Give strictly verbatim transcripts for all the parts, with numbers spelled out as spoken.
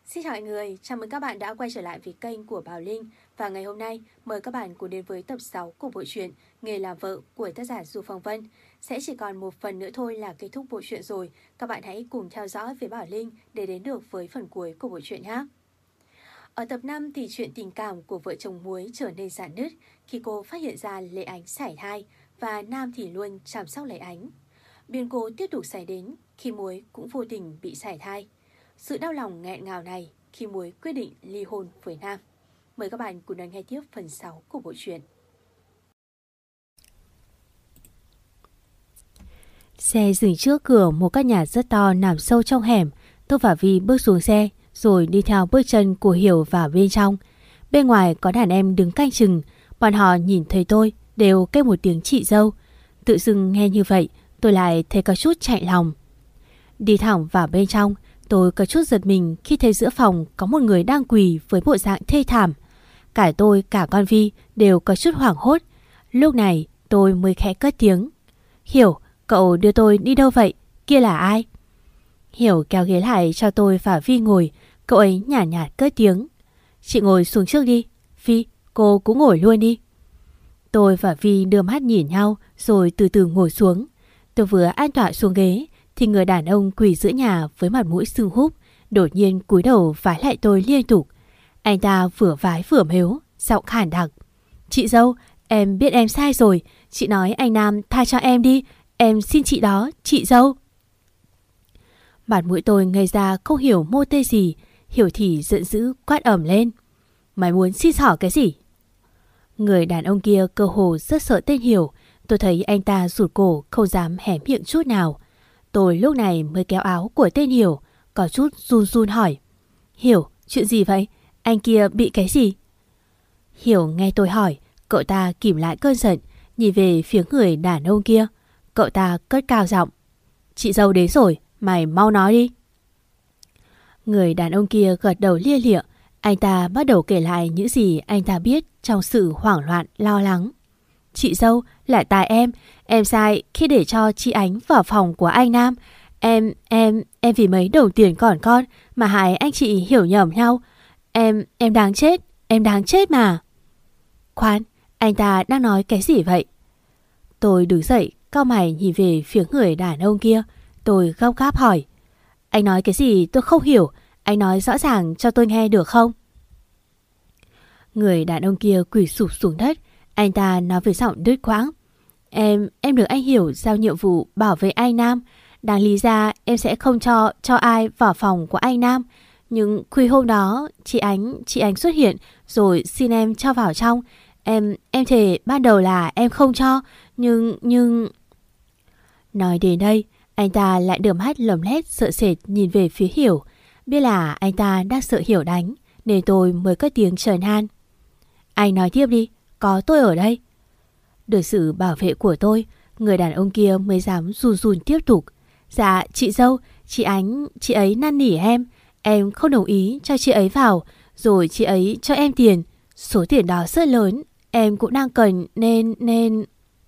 Xin chào mọi người, chào mừng các bạn đã quay trở lại với kênh của Bảo Linh. Và ngày hôm nay, mời các bạn cùng đến với tập sáu của bộ truyện Nghề làm vợ của tác giả Du Phong Vân. Sẽ chỉ còn một phần nữa thôi là kết thúc bộ truyện rồi. Các bạn hãy cùng theo dõi với Bảo Linh để đến được với phần cuối của bộ truyện nhé. Ở tập năm thì chuyện tình cảm của vợ chồng Muối trở nên rạn nứt khi cô phát hiện ra Lệ Ánh sảy thai và Nam thì luôn chăm sóc Lệ Ánh. Biến cố tiếp tục xảy đến khi Muối cũng vô tình bị sảy thai. Sự đau lòng nghẹn ngào này khi Muối quyết định ly hôn với Nam. Mời các bạn cùng đón nghe tiếp phần sáu của bộ truyện. Xe dừng trước cửa một căn nhà rất to nằm sâu trong hẻm. Tôi và Vi bước xuống xe rồi đi theo bước chân của Hiểu vào bên trong. Bên ngoài có đàn em đứng canh chừng. Bọn họ nhìn thấy tôi đều kêu một tiếng chị dâu. Tự dưng nghe như vậy tôi lại thấy có chút chạy lòng. Đi thẳng vào bên trong, tôi có chút giật mình khi thấy giữa phòng có một người đang quỳ với bộ dạng thê thảm. Cả tôi cả con Vi đều có chút hoảng hốt. Lúc này tôi mới khẽ cất tiếng. Hiểu, cậu đưa tôi đi đâu vậy? Kia là ai? Hiểu kéo ghế lại cho tôi và Vi ngồi. Cậu ấy nhả nhạt, nhạt cất tiếng. Chị ngồi xuống trước đi. Vi, cô cũng ngồi luôn đi. Tôi và Vi đưa mắt nhìn nhau rồi từ từ ngồi xuống. Tôi vừa an tọa xuống ghế thì người đàn ông quỳ giữa nhà với mặt mũi sưng húp đột nhiên cúi đầu vái lại tôi liên tục. Anh ta vừa vái vừa mếu, giọng khản đặc. Chị dâu, em biết em sai rồi. Chị nói anh Nam tha cho em đi. Em xin chị đó, chị dâu. Mặt mũi tôi ngây ra không hiểu mô tê gì. Hiểu thì giận dữ quát ẩm lên. Mày muốn xin xỏ cái gì? Người đàn ông kia cơ hồ rất sợ tên Hiểu. Tôi thấy anh ta rụt cổ không dám hé miệng chút nào. Tôi lúc này mới kéo áo của tên Hiểu, có chút run run hỏi. Hiểu, chuyện gì vậy? Anh kia bị cái gì? Hiểu nghe tôi hỏi, cậu ta kìm lại cơn giận, nhìn về phía người đàn ông kia. Cậu ta cất cao giọng. Chị dâu đến rồi, mày mau nói đi. Người đàn ông kia gật đầu lia lịa. Anh ta bắt đầu kể lại những gì anh ta biết trong sự hoảng loạn lo lắng. Chị dâu, là tại em. Em sai khi để cho chị Ánh vào phòng của anh Nam. Em, em, em vì mấy đồng tiền còn con mà hại anh chị hiểu nhầm nhau. Em, em đáng chết, em đáng chết mà. Khoan, anh ta đang nói cái gì vậy? Tôi đứng dậy, cau mày nhìn về phía người đàn ông kia. Tôi gấp gáp hỏi. Anh nói cái gì tôi không hiểu. Anh nói rõ ràng cho tôi nghe được không? Người đàn ông kia quỳ sụp xuống đất. Anh ta nói với giọng đứt quãng. Em, em được anh Hiểu giao nhiệm vụ bảo vệ anh Nam. Đáng lý ra em sẽ không cho cho ai vào phòng của anh Nam. Nhưng khuya hôm đó chị Ánh, chị Ánh xuất hiện rồi xin em cho vào trong. Em, em thề ban đầu là em không cho. Nhưng, nhưng... Nói đến đây, anh ta lại đưa mắt lấm lét sợ sệt nhìn về phía Hiểu. Biết là anh ta đang sợ Hiểu đánh nên tôi mới cất tiếng trấn an. Anh nói tiếp đi, có tôi ở đây. Được sự bảo vệ của tôi, người đàn ông kia mới dám run run tiếp tục. Dạ chị dâu, chị Ánh, chị ấy năn nỉ em. Em không đồng ý cho chị ấy vào. Rồi chị ấy cho em tiền. Số tiền đó rất lớn. Em cũng đang cần nên nên...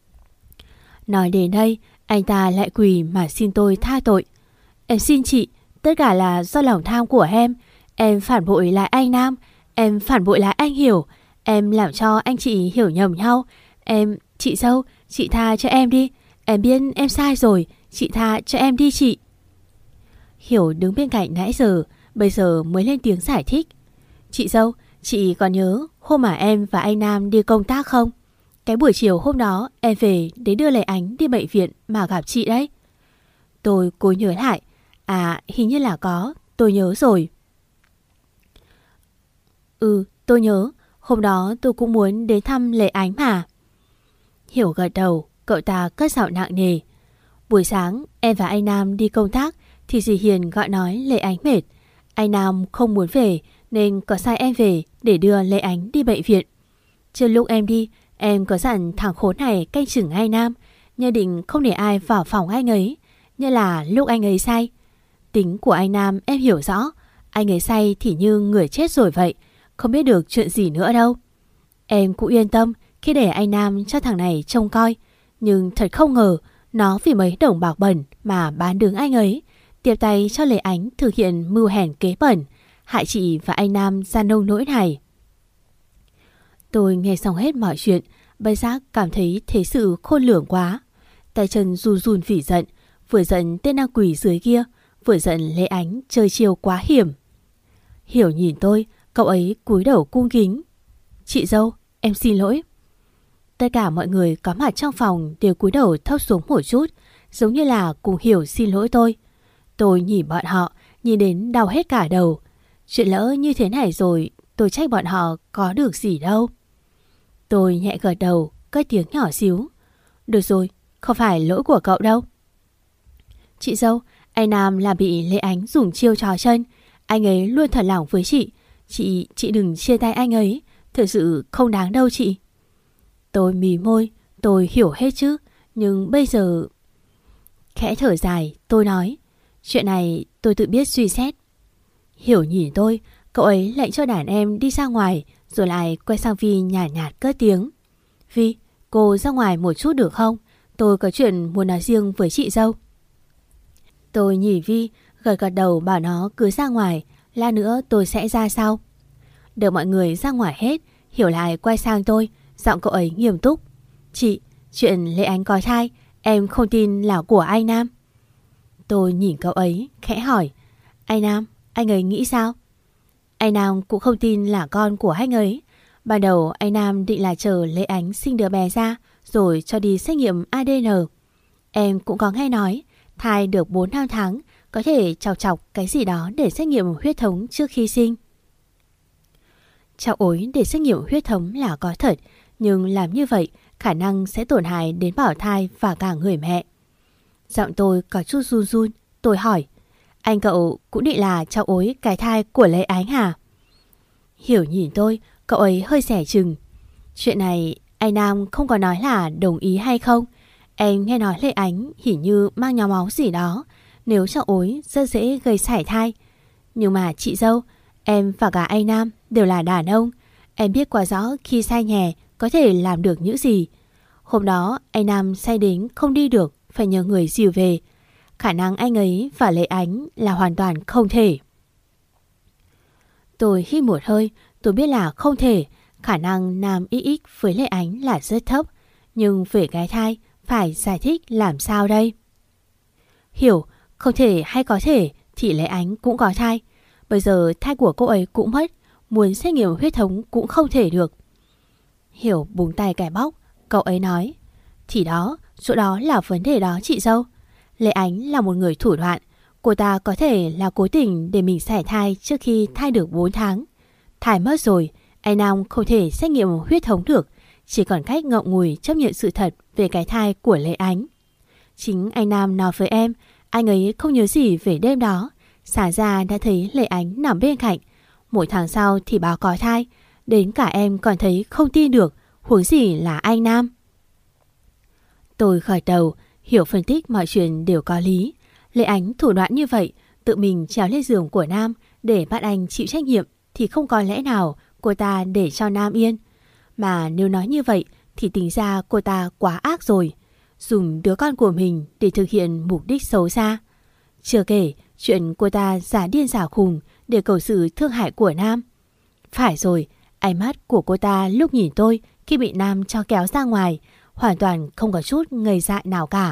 Nói đến đây, anh ta lại quỳ mà xin tôi tha tội. Em xin chị, tất cả là do lòng tham của em. Em phản bội lại anh Nam. Em phản bội lại anh Hiểu. Em làm cho anh chị hiểu nhầm nhau. Em, chị dâu, chị tha cho em đi. Em biết em sai rồi. Chị tha cho em đi chị. Hiểu đứng bên cạnh nãy giờ, bây giờ mới lên tiếng giải thích. Chị dâu, chị còn nhớ hôm mà em và anh Nam đi công tác không? Cái buổi chiều hôm đó em về để đưa Lệ Ánh đi bệnh viện mà gặp chị đấy. Tôi cố nhớ lại. À, hình như là có, tôi nhớ rồi. Ừ, tôi nhớ. Hôm đó tôi cũng muốn đến thăm Lệ Ánh mà. Hiểu gật đầu, cậu ta cất giọng nặng nề. Buổi sáng em và anh Nam đi công tác thì dì Hiền gọi nói Lệ Ánh mệt. Anh Nam không muốn về nên có sai em về để đưa Lệ Ánh đi bệnh viện. Trước lúc em đi, em có dặn thằng khốn này canh chừng anh Nam, nhất định không để ai vào phòng anh ấy, như là lúc anh ấy say. Tính của anh Nam em hiểu rõ. Anh ấy say thì như người chết rồi vậy, không biết được chuyện gì nữa đâu. Em cũng yên tâm khi để anh Nam cho thằng này trông coi. Nhưng thật không ngờ nó vì mấy đồng bạc bẩn mà bán đứng anh ấy, tiếp tay cho Lệ Ánh thực hiện mưu hèn kế bẩn, hại chị và anh Nam ra nông nỗi này. Tôi nghe xong hết mọi chuyện, bất giác cảm thấy thế sự khôn lường quá. Tay chân run run vì giận, vừa giận tên na quỷ dưới kia, vừa giận Lê Ánh chơi chiêu quá hiểm. Hiểu nhìn tôi, cậu ấy cúi đầu cung kính. Chị dâu, em xin lỗi. Tất cả mọi người có mặt trong phòng đều cúi đầu thấp xuống một chút, giống như là cùng Hiểu xin lỗi tôi. Tôi nhìn bọn họ, nhìn đến đau hết cả đầu. Chuyện lỡ như thế này rồi, tôi trách bọn họ có được gì đâu. Tôi nhẹ gật đầu, cất tiếng nhỏ xíu. Được rồi, không phải lỗi của cậu đâu. Chị dâu, anh Nam là bị Lê Ánh dùng chiêu trò chân. Anh ấy luôn thật lòng với chị. Chị, chị đừng chia tay anh ấy. Thật sự không đáng đâu chị. Tôi mí môi, tôi hiểu hết chứ. Nhưng bây giờ... Khẽ thở dài, tôi nói. Chuyện này tôi tự biết suy xét. Hiểu nhìn tôi, cậu ấy lệnh cho đàn em đi ra ngoài, rồi lại quay sang Vi nhạt nhạt cất tiếng. Vi, cô ra ngoài một chút được không? Tôi có chuyện muốn nói riêng với chị dâu. Tôi nhìn Vi, gật gật đầu bảo nó cứ ra ngoài, lát nữa tôi sẽ ra sau. Đợi mọi người ra ngoài hết, Hiểu lại quay sang tôi, giọng cậu ấy nghiêm túc. Chị, chuyện Lê Ánh có thai, em không tin là của anh Nam. Tôi nhìn cậu ấy, khẽ hỏi. Anh Nam, anh ấy nghĩ sao? Anh Nam cũng không tin là con của anh ấy. Ban đầu anh Nam định là chờ Lê Ánh sinh đứa bé ra, rồi cho đi xét nghiệm a đê en. Em cũng có nghe nói, thai được bốn năm tháng, có thể chọc chọc cái gì đó để xét nghiệm huyết thống trước khi sinh. Chọc ối để xét nghiệm huyết thống là có thật, nhưng làm như vậy khả năng sẽ tổn hại đến bảo thai và cả người mẹ. Giọng tôi có chút run run, tôi hỏi. Anh cậu cũng định là chọc ối cái thai của Lê Ánh hả? Hiểu nhìn tôi, cậu ấy hơi dè chừng. Chuyện này anh Nam không có nói là đồng ý hay không. Em nghe nói Lê Ánh hình như mang nhóm máu gì đó, nếu chọc ối rất dễ gây sảy thai. Nhưng mà chị dâu, em và cả anh Nam đều là đàn ông. Em biết quá rõ khi say nhè có thể làm được những gì. Hôm đó anh Nam say đến không đi được, phải nhờ người dìu về. Khả năng anh ấy và Lê Ánh là hoàn toàn không thể. Tôi hít một hơi, tôi biết là không thể. Khả năng Nam ích ích với Lê Ánh là rất thấp. Nhưng về cái thai, phải giải thích làm sao đây? Hiểu, không thể hay có thể thì Lê Ánh cũng có thai. Bây giờ thai của cô ấy cũng mất, muốn xét nghiệm huyết thống cũng không thể được. Hiểu búng tay cài bóc, cậu ấy nói. Thì đó, chỗ đó là vấn đề đó chị dâu. Lê Ánh là một người thủ đoạn. Cô ta có thể là cố tình để mình sảy thai trước khi thai được bốn tháng. Thai mất rồi, anh Nam không thể xét nghiệm huyết thống được. Chỉ còn cách ngậm ngùi chấp nhận sự thật về cái thai của Lê Ánh. Chính anh Nam nói với em, anh ấy không nhớ gì về đêm đó. Sáng ra đã thấy Lê Ánh nằm bên cạnh. Một tháng sau thì báo có thai. Đến cả em còn thấy không tin được, huống gì là anh Nam. Tôi gật đầu, Hiểu phân tích mọi chuyện đều có lý. Lê Ánh thủ đoạn như vậy, tự mình trèo lên giường của Nam để bắt anh chịu trách nhiệm, thì không có lẽ nào cô ta để cho Nam yên. Mà nếu nói như vậy thì tính ra cô ta quá ác rồi, dùng đứa con của mình để thực hiện mục đích xấu xa. Chưa kể chuyện cô ta giả điên giả khùng để cầu sự thương hại của Nam. Phải rồi, ánh mắt của cô ta lúc nhìn tôi khi bị Nam cho kéo ra ngoài hoàn toàn không có chút ngây dại nào cả.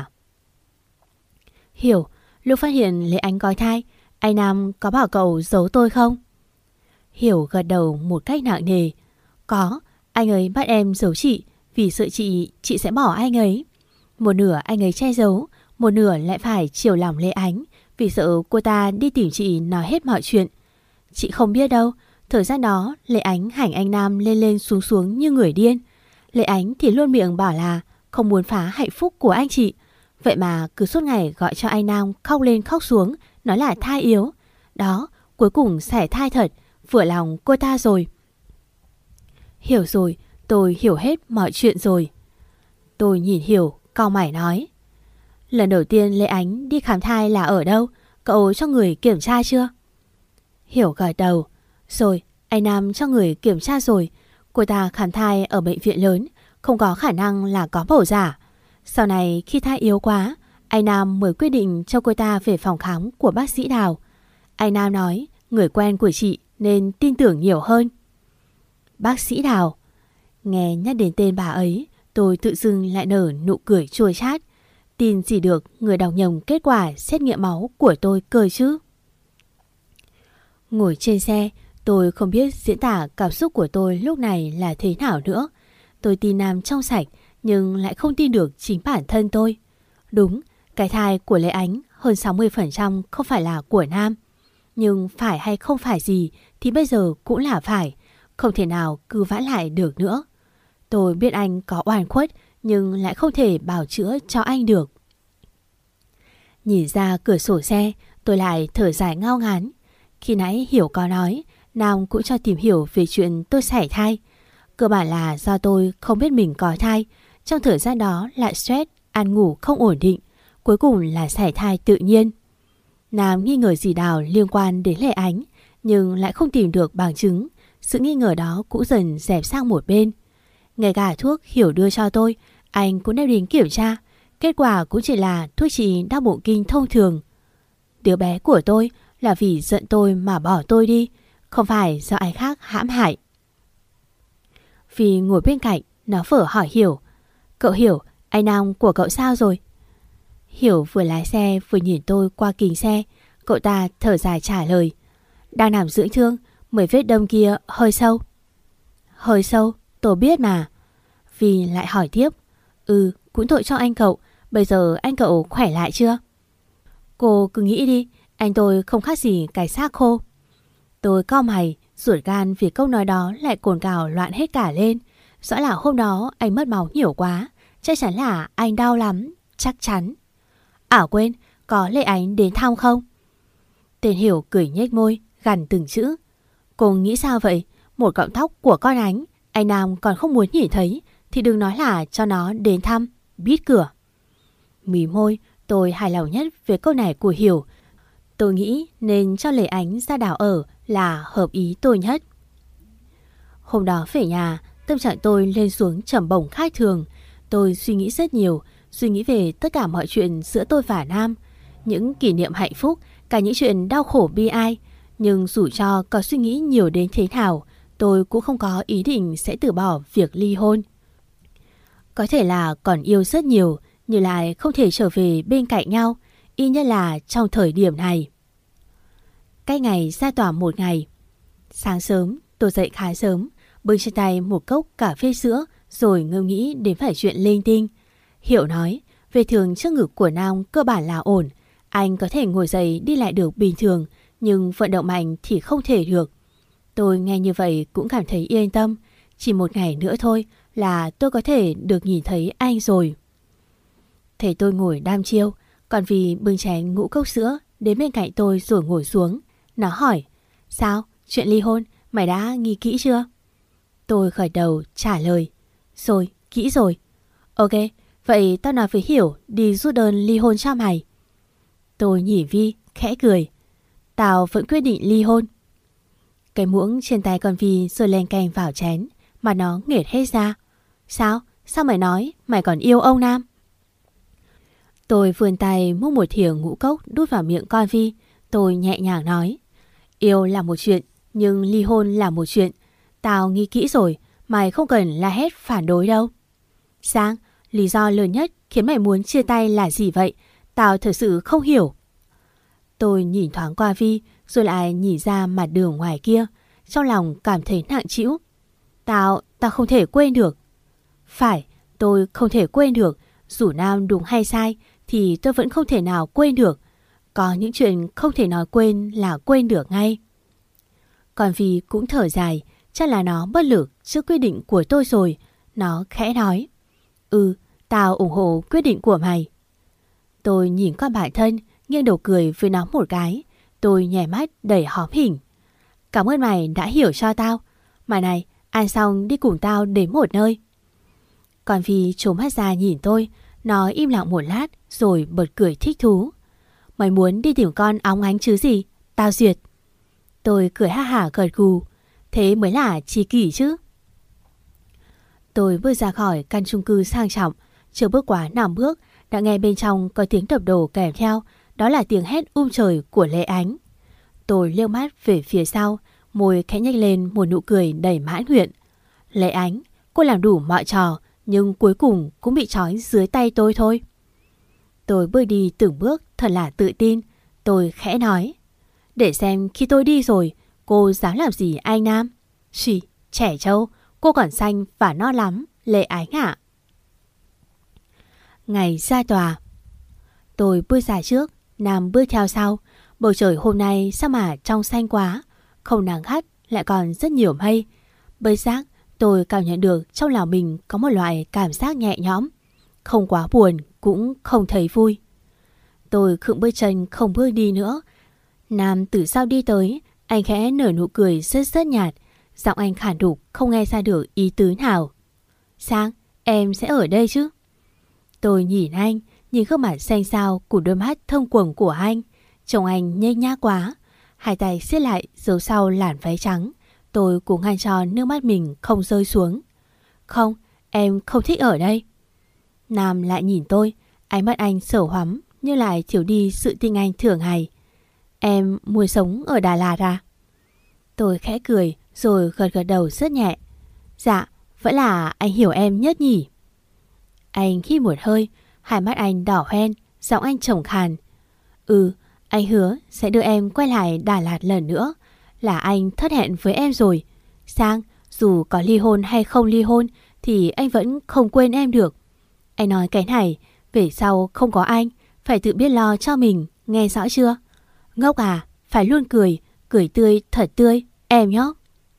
Hiểu, lúc phát hiện Lê Ánh có thai, anh Nam có bảo cậu giấu tôi không? Hiểu gật đầu một cách nặng nề. Có, anh ấy bắt em giấu chị vì sợ chị, chị sẽ bỏ anh ấy. Một nửa anh ấy che giấu, một nửa lại phải chiều lòng Lê Ánh vì sợ cô ta đi tìm chị nói hết mọi chuyện. Chị không biết đâu, thời gian đó Lê Ánh hành anh Nam lên lên xuống xuống như người điên. Lê Ánh thì luôn miệng bảo là không muốn phá hạnh phúc của anh chị. Vậy mà cứ suốt ngày gọi cho anh Nam khóc lên khóc xuống, nói là thai yếu. Đó, cuối cùng sảy thai thật, vừa lòng cô ta rồi. Hiểu rồi, tôi hiểu hết mọi chuyện rồi. Tôi nhìn Hiểu, cau mày nói. Lần đầu tiên Lê Ánh đi khám thai là ở đâu? Cậu cho người kiểm tra chưa? Hiểu gật đầu. Rồi, anh Nam cho người kiểm tra rồi. Cô ta khám thai ở bệnh viện lớn, không có khả năng là có bầu giả. Sau này khi thai yếu quá, anh Nam mới quyết định cho cô ta về phòng khám của bác sĩ Đào. Anh Nam nói người quen của chị nên tin tưởng nhiều hơn. Bác sĩ Đào. Nghe nhắc đến tên bà ấy, tôi tự dưng lại nở nụ cười chua chát. Tin gì được người đọc nhầm kết quả xét nghiệm máu của tôi cơ chứ. Ngồi trên xe, tôi không biết diễn tả cảm xúc của tôi lúc này là thế nào nữa. Tôi tin Nam trong sạch, nhưng lại không tin được chính bản thân tôi. Đúng, cái thai của Lê Ánh hơn sáu mươi phần trăm không phải là của Nam. Nhưng phải hay không phải gì thì bây giờ cũng là phải, không thể nào cứu vãn lại được nữa. Tôi biết anh có oan khuất, nhưng lại không thể bào chữa cho anh được. Nhìn ra cửa sổ xe, tôi lại thở dài ngao ngán. Khi nãy Hiểu có nói, Nam cũng cho tìm hiểu về chuyện tôi sảy thai. Cơ bản là do tôi không biết mình có thai, trong thời gian đó lại stress, ăn ngủ không ổn định, cuối cùng là sảy thai tự nhiên. Nam nghi ngờ dì Đào liên quan đến Lê Ánh, nhưng lại không tìm được bằng chứng. Sự nghi ngờ đó cũng dần dẹp sang một bên. Ngay cả thuốc Hiểu đưa cho tôi, anh cũng đem đến kiểm tra. Kết quả cũng chỉ là thuốc trị đau bụng kinh thông thường. Đứa bé của tôi là vì giận tôi mà bỏ tôi đi, không phải do ai khác hãm hại. Vì ngồi bên cạnh, nó vờ hỏi Hiểu. Cậu Hiểu, anh Nam của cậu sao rồi? Hiểu vừa lái xe vừa nhìn tôi qua kính xe. Cậu ta thở dài trả lời. Đang nằm dưỡng thương, mấy vết đâm kia hơi sâu. Hơi sâu, tôi biết mà. Vì lại hỏi tiếp. Ừ, cũng tội cho anh cậu. Bây giờ anh cậu khỏe lại chưa? Cô cứ nghĩ đi, anh tôi không khác gì cái xác khô. Tôi cau mày, ruột gan vì câu nói đó lại cồn cào loạn hết cả lên. Rõ là hôm đó anh mất máu nhiều quá, chắc chắn là anh đau lắm, chắc chắn. À quên, có Lê Ánh đến thăm không? Tên Hiểu cười nhếch môi, gằn từng chữ. Cô nghĩ sao vậy? Một cọng tóc của con Ánh, anh Nam còn không muốn nhìn thấy, thì đừng nói là cho nó đến thăm, biết cửa. Mí môi, tôi hài lòng nhất về câu này của Hiểu. Tôi nghĩ nên cho Lê Ánh ra đảo ở là hợp ý tôi nhất. Hôm đó về nhà, tâm trạng tôi lên xuống trầm bổng khác thường. Tôi suy nghĩ rất nhiều, suy nghĩ về tất cả mọi chuyện giữa tôi và Nam. Những kỷ niệm hạnh phúc, cả những chuyện đau khổ bi ai. Nhưng dù cho có suy nghĩ nhiều đến thế nào, tôi cũng không có ý định sẽ từ bỏ việc ly hôn. Có thể là còn yêu rất nhiều, nhưng lại không thể trở về bên cạnh nhau, y như là trong thời điểm này. Cách ngày ra tỏa một ngày. Sáng sớm, tôi dậy khá sớm, bưng trên tay một cốc cà phê sữa, rồi ngẫm nghĩ đến phải chuyện linh tinh. Hiểu nói, về thường trước ngực của Nam cơ bản là ổn. Anh có thể ngồi dậy đi lại được bình thường, nhưng vận động mạnh thì không thể được. Tôi nghe như vậy cũng cảm thấy yên tâm. Chỉ một ngày nữa thôi là tôi có thể được nhìn thấy anh rồi. Thấy tôi ngồi đăm chiêu, còn vì bưng chén ngũ cốc sữa đến bên cạnh tôi rồi ngồi xuống. Nó hỏi, sao? Chuyện ly hôn mày đã nghĩ kỹ chưa? Tôi gật đầu trả lời, rồi, kỹ rồi. Ok, vậy tao nói với Hiểu đi rút đơn ly hôn cho mày. Tôi nhìn Vi khẽ cười. Tao vẫn quyết định ly hôn. Cái muỗng trên tay con Vi rồi len canh vào chén, mà nó nghệt hết ra. Sao? Sao mày nói mày còn yêu ông Nam? Tôi vươn tay múc một thìa ngũ cốc đút vào miệng con Vi. Tôi nhẹ nhàng nói, yêu là một chuyện, nhưng ly hôn là một chuyện. Tao nghĩ kỹ rồi, mày không cần la hét phản đối đâu. Sang, lý do lớn nhất khiến mày muốn chia tay là gì vậy? Tao thật sự không hiểu. Tôi nhìn thoáng qua Vi, rồi lại nhìn ra mặt đường ngoài kia. Trong lòng cảm thấy nặng trĩu. Tao, tao không thể quên được. Phải, tôi không thể quên được. Dù Nam đúng hay sai thì tôi vẫn không thể nào quên được. Có những chuyện không thể nói quên là quên được ngay. Còn Vi cũng thở dài, chắc là nó bất lực trước quyết định của tôi rồi. Nó khẽ nói, ừ, tao ủng hộ quyết định của mày. Tôi nhìn con bạn thân, nghiêng đầu cười với nó một cái. Tôi nhảy mắt đầy hóm hỉnh. Cảm ơn mày đã hiểu cho tao. Mà này, ăn xong đi cùng tao đến một nơi. Còn Vi trốn mắt ra nhìn tôi. Nó im lặng một lát rồi bật cười thích thú. Mày muốn đi tìm con óng ánh chứ gì? Tao duyệt. Tôi cười ha hả gật gù. Thế mới là tri kỷ chứ. Tôi bước ra khỏi căn chung cư sang trọng. Chưa bước quá năm bước đã nghe bên trong có tiếng đập đồ kèm theo. Đó là tiếng hét um trời của Lê Ánh. Tôi liếc mắt về phía sau. Môi khẽ nhếch lên một nụ cười đầy mãn nguyện. Lệ Ánh, cô làm đủ mọi trò, nhưng cuối cùng cũng bị trói dưới tay tôi thôi. Tôi bước đi từng bước thật là tự tin. Tôi khẽ nói, để xem khi tôi đi rồi, cô dám làm gì anh Nam? Xì, trẻ trâu, cô còn xanh và non lắm, Lệ Ánh ạ. Ngày ra tòa. Tôi bước ra trước, Nam bước theo sau. Bầu trời hôm nay sao mà trong xanh quá, không nắng gắt, lại còn rất nhiều mây. Bất giác tôi cảm nhận được trong lòng mình có một loại cảm giác nhẹ nhõm, không quá buồn cũng không thấy vui. Tôi khựng bước chân không bước đi nữa. Nam từ sau đi tới, anh khẽ nở nụ cười rất rất nhạt, giọng anh khản đục không nghe ra được ý tứ nào. Sang, em sẽ ở đây chứ? Tôi nhìn anh, nhìn gương mặt xanh xao của đôi mắt thông quầng của anh. Trông anh nhếch nhác quá. Hai tay siết lại giấu sau làn váy trắng. Tôi cũng ngăn cho nước mắt mình không rơi xuống. Không, em không thích ở đây. Nam lại nhìn tôi, ánh mắt anh sầu hoắm như lại thiếu đi sự tinh anh thường ngày. Em muốn sống ở Đà Lạt à? Tôi khẽ cười rồi gật gật đầu rất nhẹ. Dạ, vẫn là anh hiểu em nhất nhỉ. Anh hít một hơi, hai mắt anh đỏ hoen, giọng anh trầm khàn. Ừ, anh hứa sẽ đưa em quay lại Đà Lạt lần nữa. Là anh thất hẹn với em rồi. Sang, dù có ly hôn hay không ly hôn thì anh vẫn không quên em được. Anh nói cái này, về sau không có anh, phải tự biết lo cho mình, nghe rõ chưa? Ngốc à, phải luôn cười, cười tươi thật tươi, em nhé.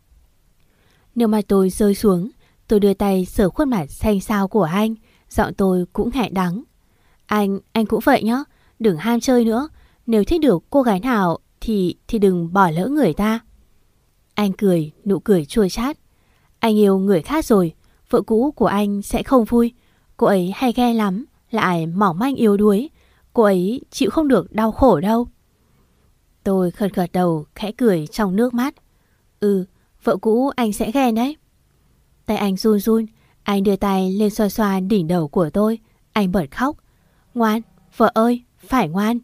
Nước mắt tôi rơi xuống, tôi đưa tay sờ khuôn mặt xanh xao của anh, giọng tôi cũng nghẹn đắng. Anh, anh cũng vậy nhé, đừng ham chơi nữa. Nếu thích được cô gái nào thì thì đừng bỏ lỡ người ta. Anh cười, nụ cười chua chát. Anh yêu người khác rồi, vợ cũ của anh sẽ không vui. Cô ấy hay ghe lắm, lại mỏng manh yếu đuối. Cô ấy chịu không được đau khổ đâu. Tôi gật gật đầu, khẽ cười trong nước mắt. Ừ, vợ cũ anh sẽ ghen đấy. Tay anh run run, anh đưa tay lên xoa xoa đỉnh đầu của tôi. Anh bật khóc. Ngoan, vợ ơi, phải ngoan.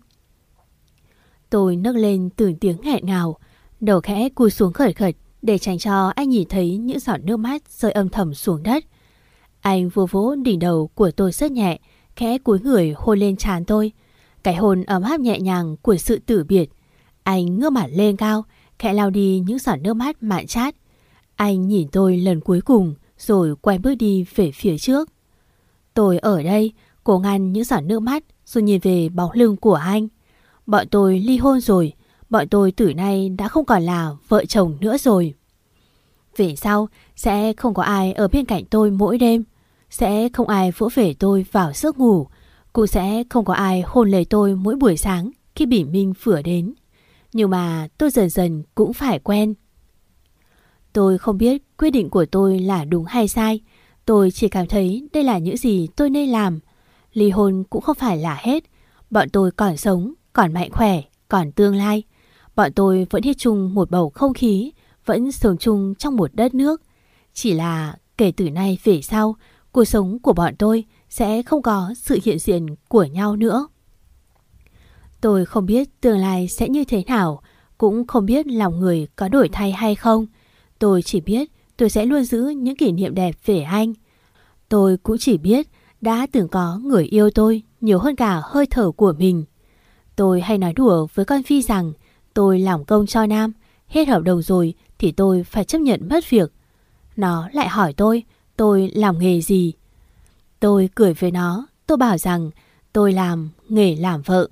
Tôi nấc lên từng tiếng nghẹn ngào, đầu khẽ cúi xuống khởi khởi để tránh cho anh nhìn thấy những giọt nước mắt rơi âm thầm xuống đất. Anh vỗ vỗ đỉnh đầu của tôi rất nhẹ, khẽ cúi người hôn lên trán tôi. Cái hôn ấm áp nhẹ nhàng của sự tử biệt. Anh ngước mặt lên cao, khẽ lau đi những giọt nước mắt mặn chát. Anh nhìn tôi lần cuối cùng rồi quay bước đi về phía trước. Tôi ở đây, cố ngăn những giọt nước mắt rồi nhìn về bóng lưng của anh. Bọn tôi ly hôn rồi, bọn tôi từ nay đã không còn là vợ chồng nữa rồi. Về sau sẽ không có ai ở bên cạnh tôi mỗi đêm, sẽ không ai vỗ về tôi vào giấc ngủ, cũng sẽ không có ai hôn lấy tôi mỗi buổi sáng khi bình minh vừa đến. Nhưng mà tôi dần dần cũng phải quen. Tôi không biết quyết định của tôi là đúng hay sai. Tôi chỉ cảm thấy đây là những gì tôi nên làm. Ly hôn cũng không phải là hết. Bọn tôi còn sống, còn mạnh khỏe, còn tương lai. Bọn tôi vẫn hít chung một bầu không khí, vẫn sống chung trong một đất nước. Chỉ là kể từ nay về sau, cuộc sống của bọn tôi sẽ không có sự hiện diện của nhau nữa. Tôi không biết tương lai sẽ như thế nào, cũng không biết lòng người có đổi thay hay không. Tôi chỉ biết tôi sẽ luôn giữ những kỷ niệm đẹp về anh. Tôi cũng chỉ biết đã từng có người yêu tôi nhiều hơn cả hơi thở của mình. Tôi hay nói đùa với con Phi rằng tôi làm công cho Nam, hết hợp đồng rồi thì tôi phải chấp nhận mất việc. Nó lại hỏi tôi, tôi làm nghề gì? Tôi cười với nó, tôi bảo rằng tôi làm nghề làm vợ.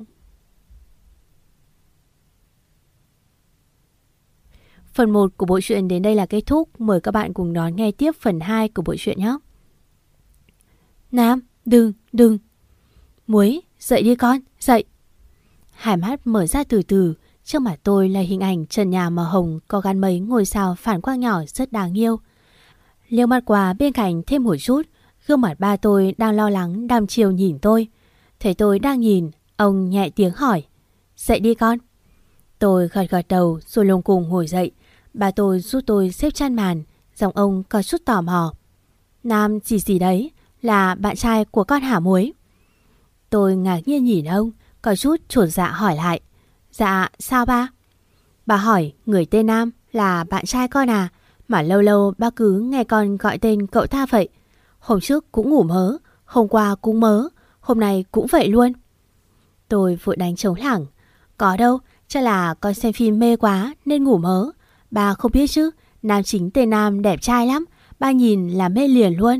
Phần một của bộ truyện đến đây là kết thúc. Mời các bạn cùng đón nghe tiếp phần hai của bộ truyện nhé. Nam, đừng, đừng. Muối, dậy đi con, dậy. Hai mắt mở ra từ từ. Trước mặt tôi là hình ảnh trần nhà màu hồng có gắn mấy ngôi sao phản quang nhỏ rất đáng yêu. Liếc mắt qua bên cạnh thêm một chút, gương mặt ba tôi đang lo lắng đăm chiều nhìn tôi. Thấy tôi đang nhìn, ông nhẹ tiếng hỏi. Dậy đi con. Tôi gật gật đầu rồi lùng cùng ngồi dậy. Ba tôi giúp tôi xếp chăn màn, giọng ông có chút tò mò. Nam gì gì đấy, là bạn trai của con hả Muối? Tôi ngạc nhiên nhìn ông, có chút chột dạ hỏi lại. Dạ sao ba? Bà hỏi người tên Nam Là bạn trai con à? Mà lâu lâu ba cứ nghe con gọi tên cậu ta vậy. Hôm trước cũng ngủ mớ, hôm qua cũng mớ, hôm nay cũng vậy luôn. Tôi vội đánh trống lảng. Có đâu, chắc là con xem phim mê quá nên ngủ mớ. Ba không biết chứ, nam chính tên Nam đẹp trai lắm, ba nhìn là mê liền luôn.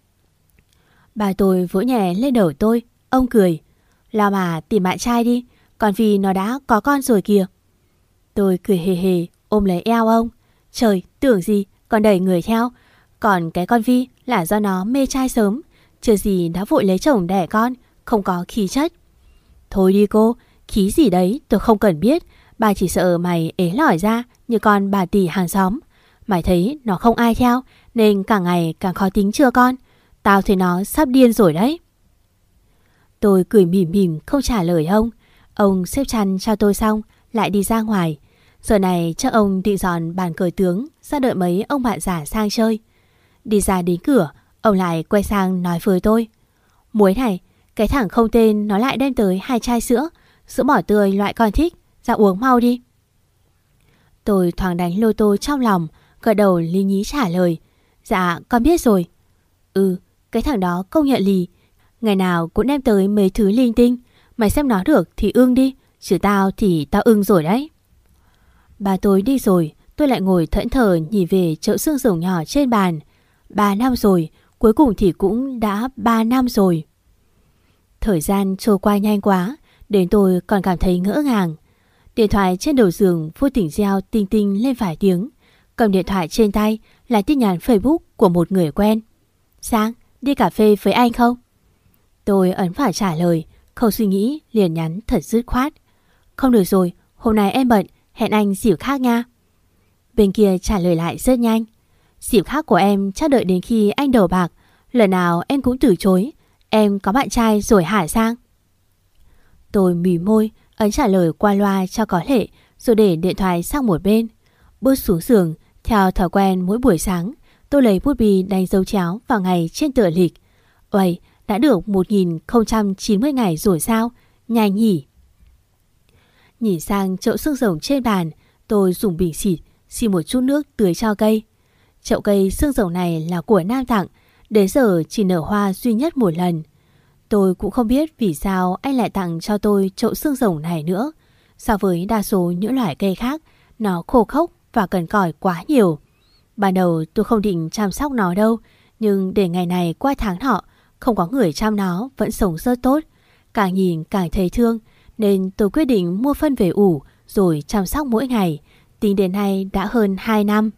Bà tôi vỗ nhẹ lên đầu tôi, ông cười. Lao mà tìm bạn trai đi, còn vì nó đã có con rồi kìa. Tôi cười hề hề, ôm lấy eo ông. Trời, tưởng gì, còn đẩy người theo. Còn cái con Vi là do nó mê trai sớm, chưa gì đã vội lấy chồng đẻ con, không có khí chất. Thôi đi cô, khí gì đấy tôi không cần biết. Bà chỉ sợ mày ế lỏi ra như con bà tỷ hàng xóm. Mày thấy nó không ai theo nên càng ngày càng khó tính chưa con. Tao thấy nó sắp điên rồi đấy. Tôi cười mỉm mỉm không trả lời ông. Ông xếp chăn cho tôi xong lại đi ra ngoài. Giờ này chắc ông định dọn bàn cờ tướng ra đợi mấy ông bạn già sang chơi. Đi ra đến cửa, ông lại quay sang nói với tôi. Muối này, cái thằng không tên nó lại đem tới hai chai sữa, sữa bò tươi loại con thích, ra uống mau đi. Tôi thoáng đánh lô tô trong lòng, gật đầu lý nhí trả lời. Dạ, con biết rồi. Ừ, cái thằng đó công nhận lì, ngày nào cũng đem tới mấy thứ linh tinh. Mày xem nó được thì ưng đi, chứ tao thì tao ưng rồi đấy. Bà tôi đi rồi, tôi lại ngồi thẫn thờ nhìn về chậu xương rồng nhỏ trên bàn. Ba năm rồi, cuối cùng thì cũng đã ba năm rồi. Thời gian trôi qua nhanh quá, đến tôi còn cảm thấy ngỡ ngàng. Điện thoại trên đầu giường vô tình reo tinh tinh lên vài tiếng. Cầm điện thoại trên tay là tin nhắn Facebook của một người quen. Sang, đi cà phê với anh không? Tôi ấn phải trả lời, không suy nghĩ liền nhắn thật dứt khoát. Không được rồi, hôm nay em bận, hẹn anh dịp khác nha. Bên kia trả lời lại rất nhanh. Dịp khác của em chắc đợi đến khi anh đầu bạc. Lần nào em cũng từ chối. Em có bạn trai rồi hả Sang? Tôi mỉm môi, ấn trả lời qua loa cho có lệ, rồi để điện thoại sang một bên. Bước xuống giường, theo thói quen mỗi buổi sáng, tôi lấy bút bi đánh dấu chéo vào ngày trên tựa lịch. Uầy, đã được một nghìn không trăm chín mươi ngày rồi sao? Nhanh nhỉ? Nhìn sang chậu xương rồng trên bàn, tôi dùng bình xịt, xịt một chút nước tưới cho cây. Chậu cây xương rồng này là của Nam tặng, đến giờ chỉ nở hoa duy nhất một lần. Tôi cũng không biết vì sao anh lại tặng cho tôi chậu xương rồng này nữa. So với đa số những loại cây khác, nó khô khốc và cần cỏi quá nhiều. Ban đầu tôi không định chăm sóc nó đâu, nhưng để ngày này qua tháng nọ, không có người chăm nó vẫn sống rất tốt. Càng nhìn càng thấy thương, nên tôi quyết định mua phân về ủ rồi chăm sóc mỗi ngày. Tính đến nay đã hơn hai năm.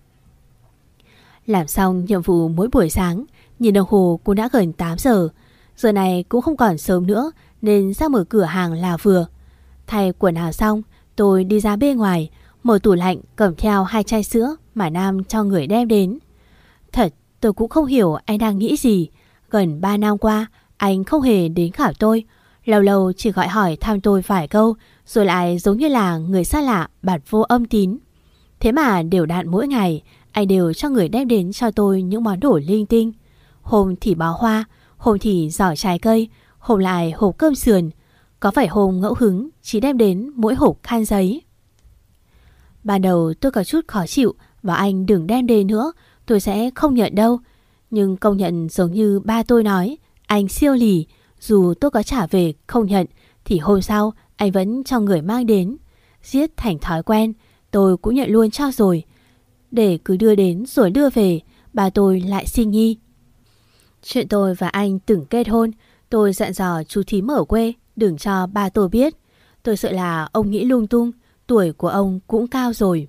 Làm xong nhiệm vụ mỗi buổi sáng, nhìn đồng hồ cũng đã gần tám giờ. Giờ này cũng không còn sớm nữa nên ra mở cửa hàng là vừa. Thay quần áo xong, tôi đi ra bên ngoài, mở tủ lạnh cầm theo hai chai sữa mà Nam cho người đem đến. Thật, tôi cũng không hiểu anh đang nghĩ gì. Gần ba năm qua, anh không hề đến gặp tôi. Lâu lâu chỉ gọi hỏi thăm tôi vài câu, rồi lại giống như là người xa lạ bạt vô âm tín. Thế mà đều đặn mỗi ngày, anh đều cho người đem đến cho tôi những món đồ linh tinh. Hôm thì bó hoa, hôm thì giỏ trái cây, hôm lại hộp cơm sườn. Có phải hôm ngẫu hứng chỉ đem đến mỗi hộp khăn giấy. Ban đầu tôi có chút khó chịu, và anh đừng đem đến nữa, tôi sẽ không nhận đâu. Nhưng công nhận giống như ba tôi nói, anh siêu lì. Dù tôi có trả về không nhận thì hôm sau anh vẫn cho người mang đến. Giết thành thói quen, tôi cũng nhận luôn cho rồi. Để cứ đưa đến rồi đưa về, bà tôi lại sinh nhi. Chuyện tôi và anh từng kết hôn, tôi dặn dò chú thím ở quê đừng cho ba tôi biết. Tôi sợ là ông nghĩ lung tung, tuổi của ông cũng cao rồi.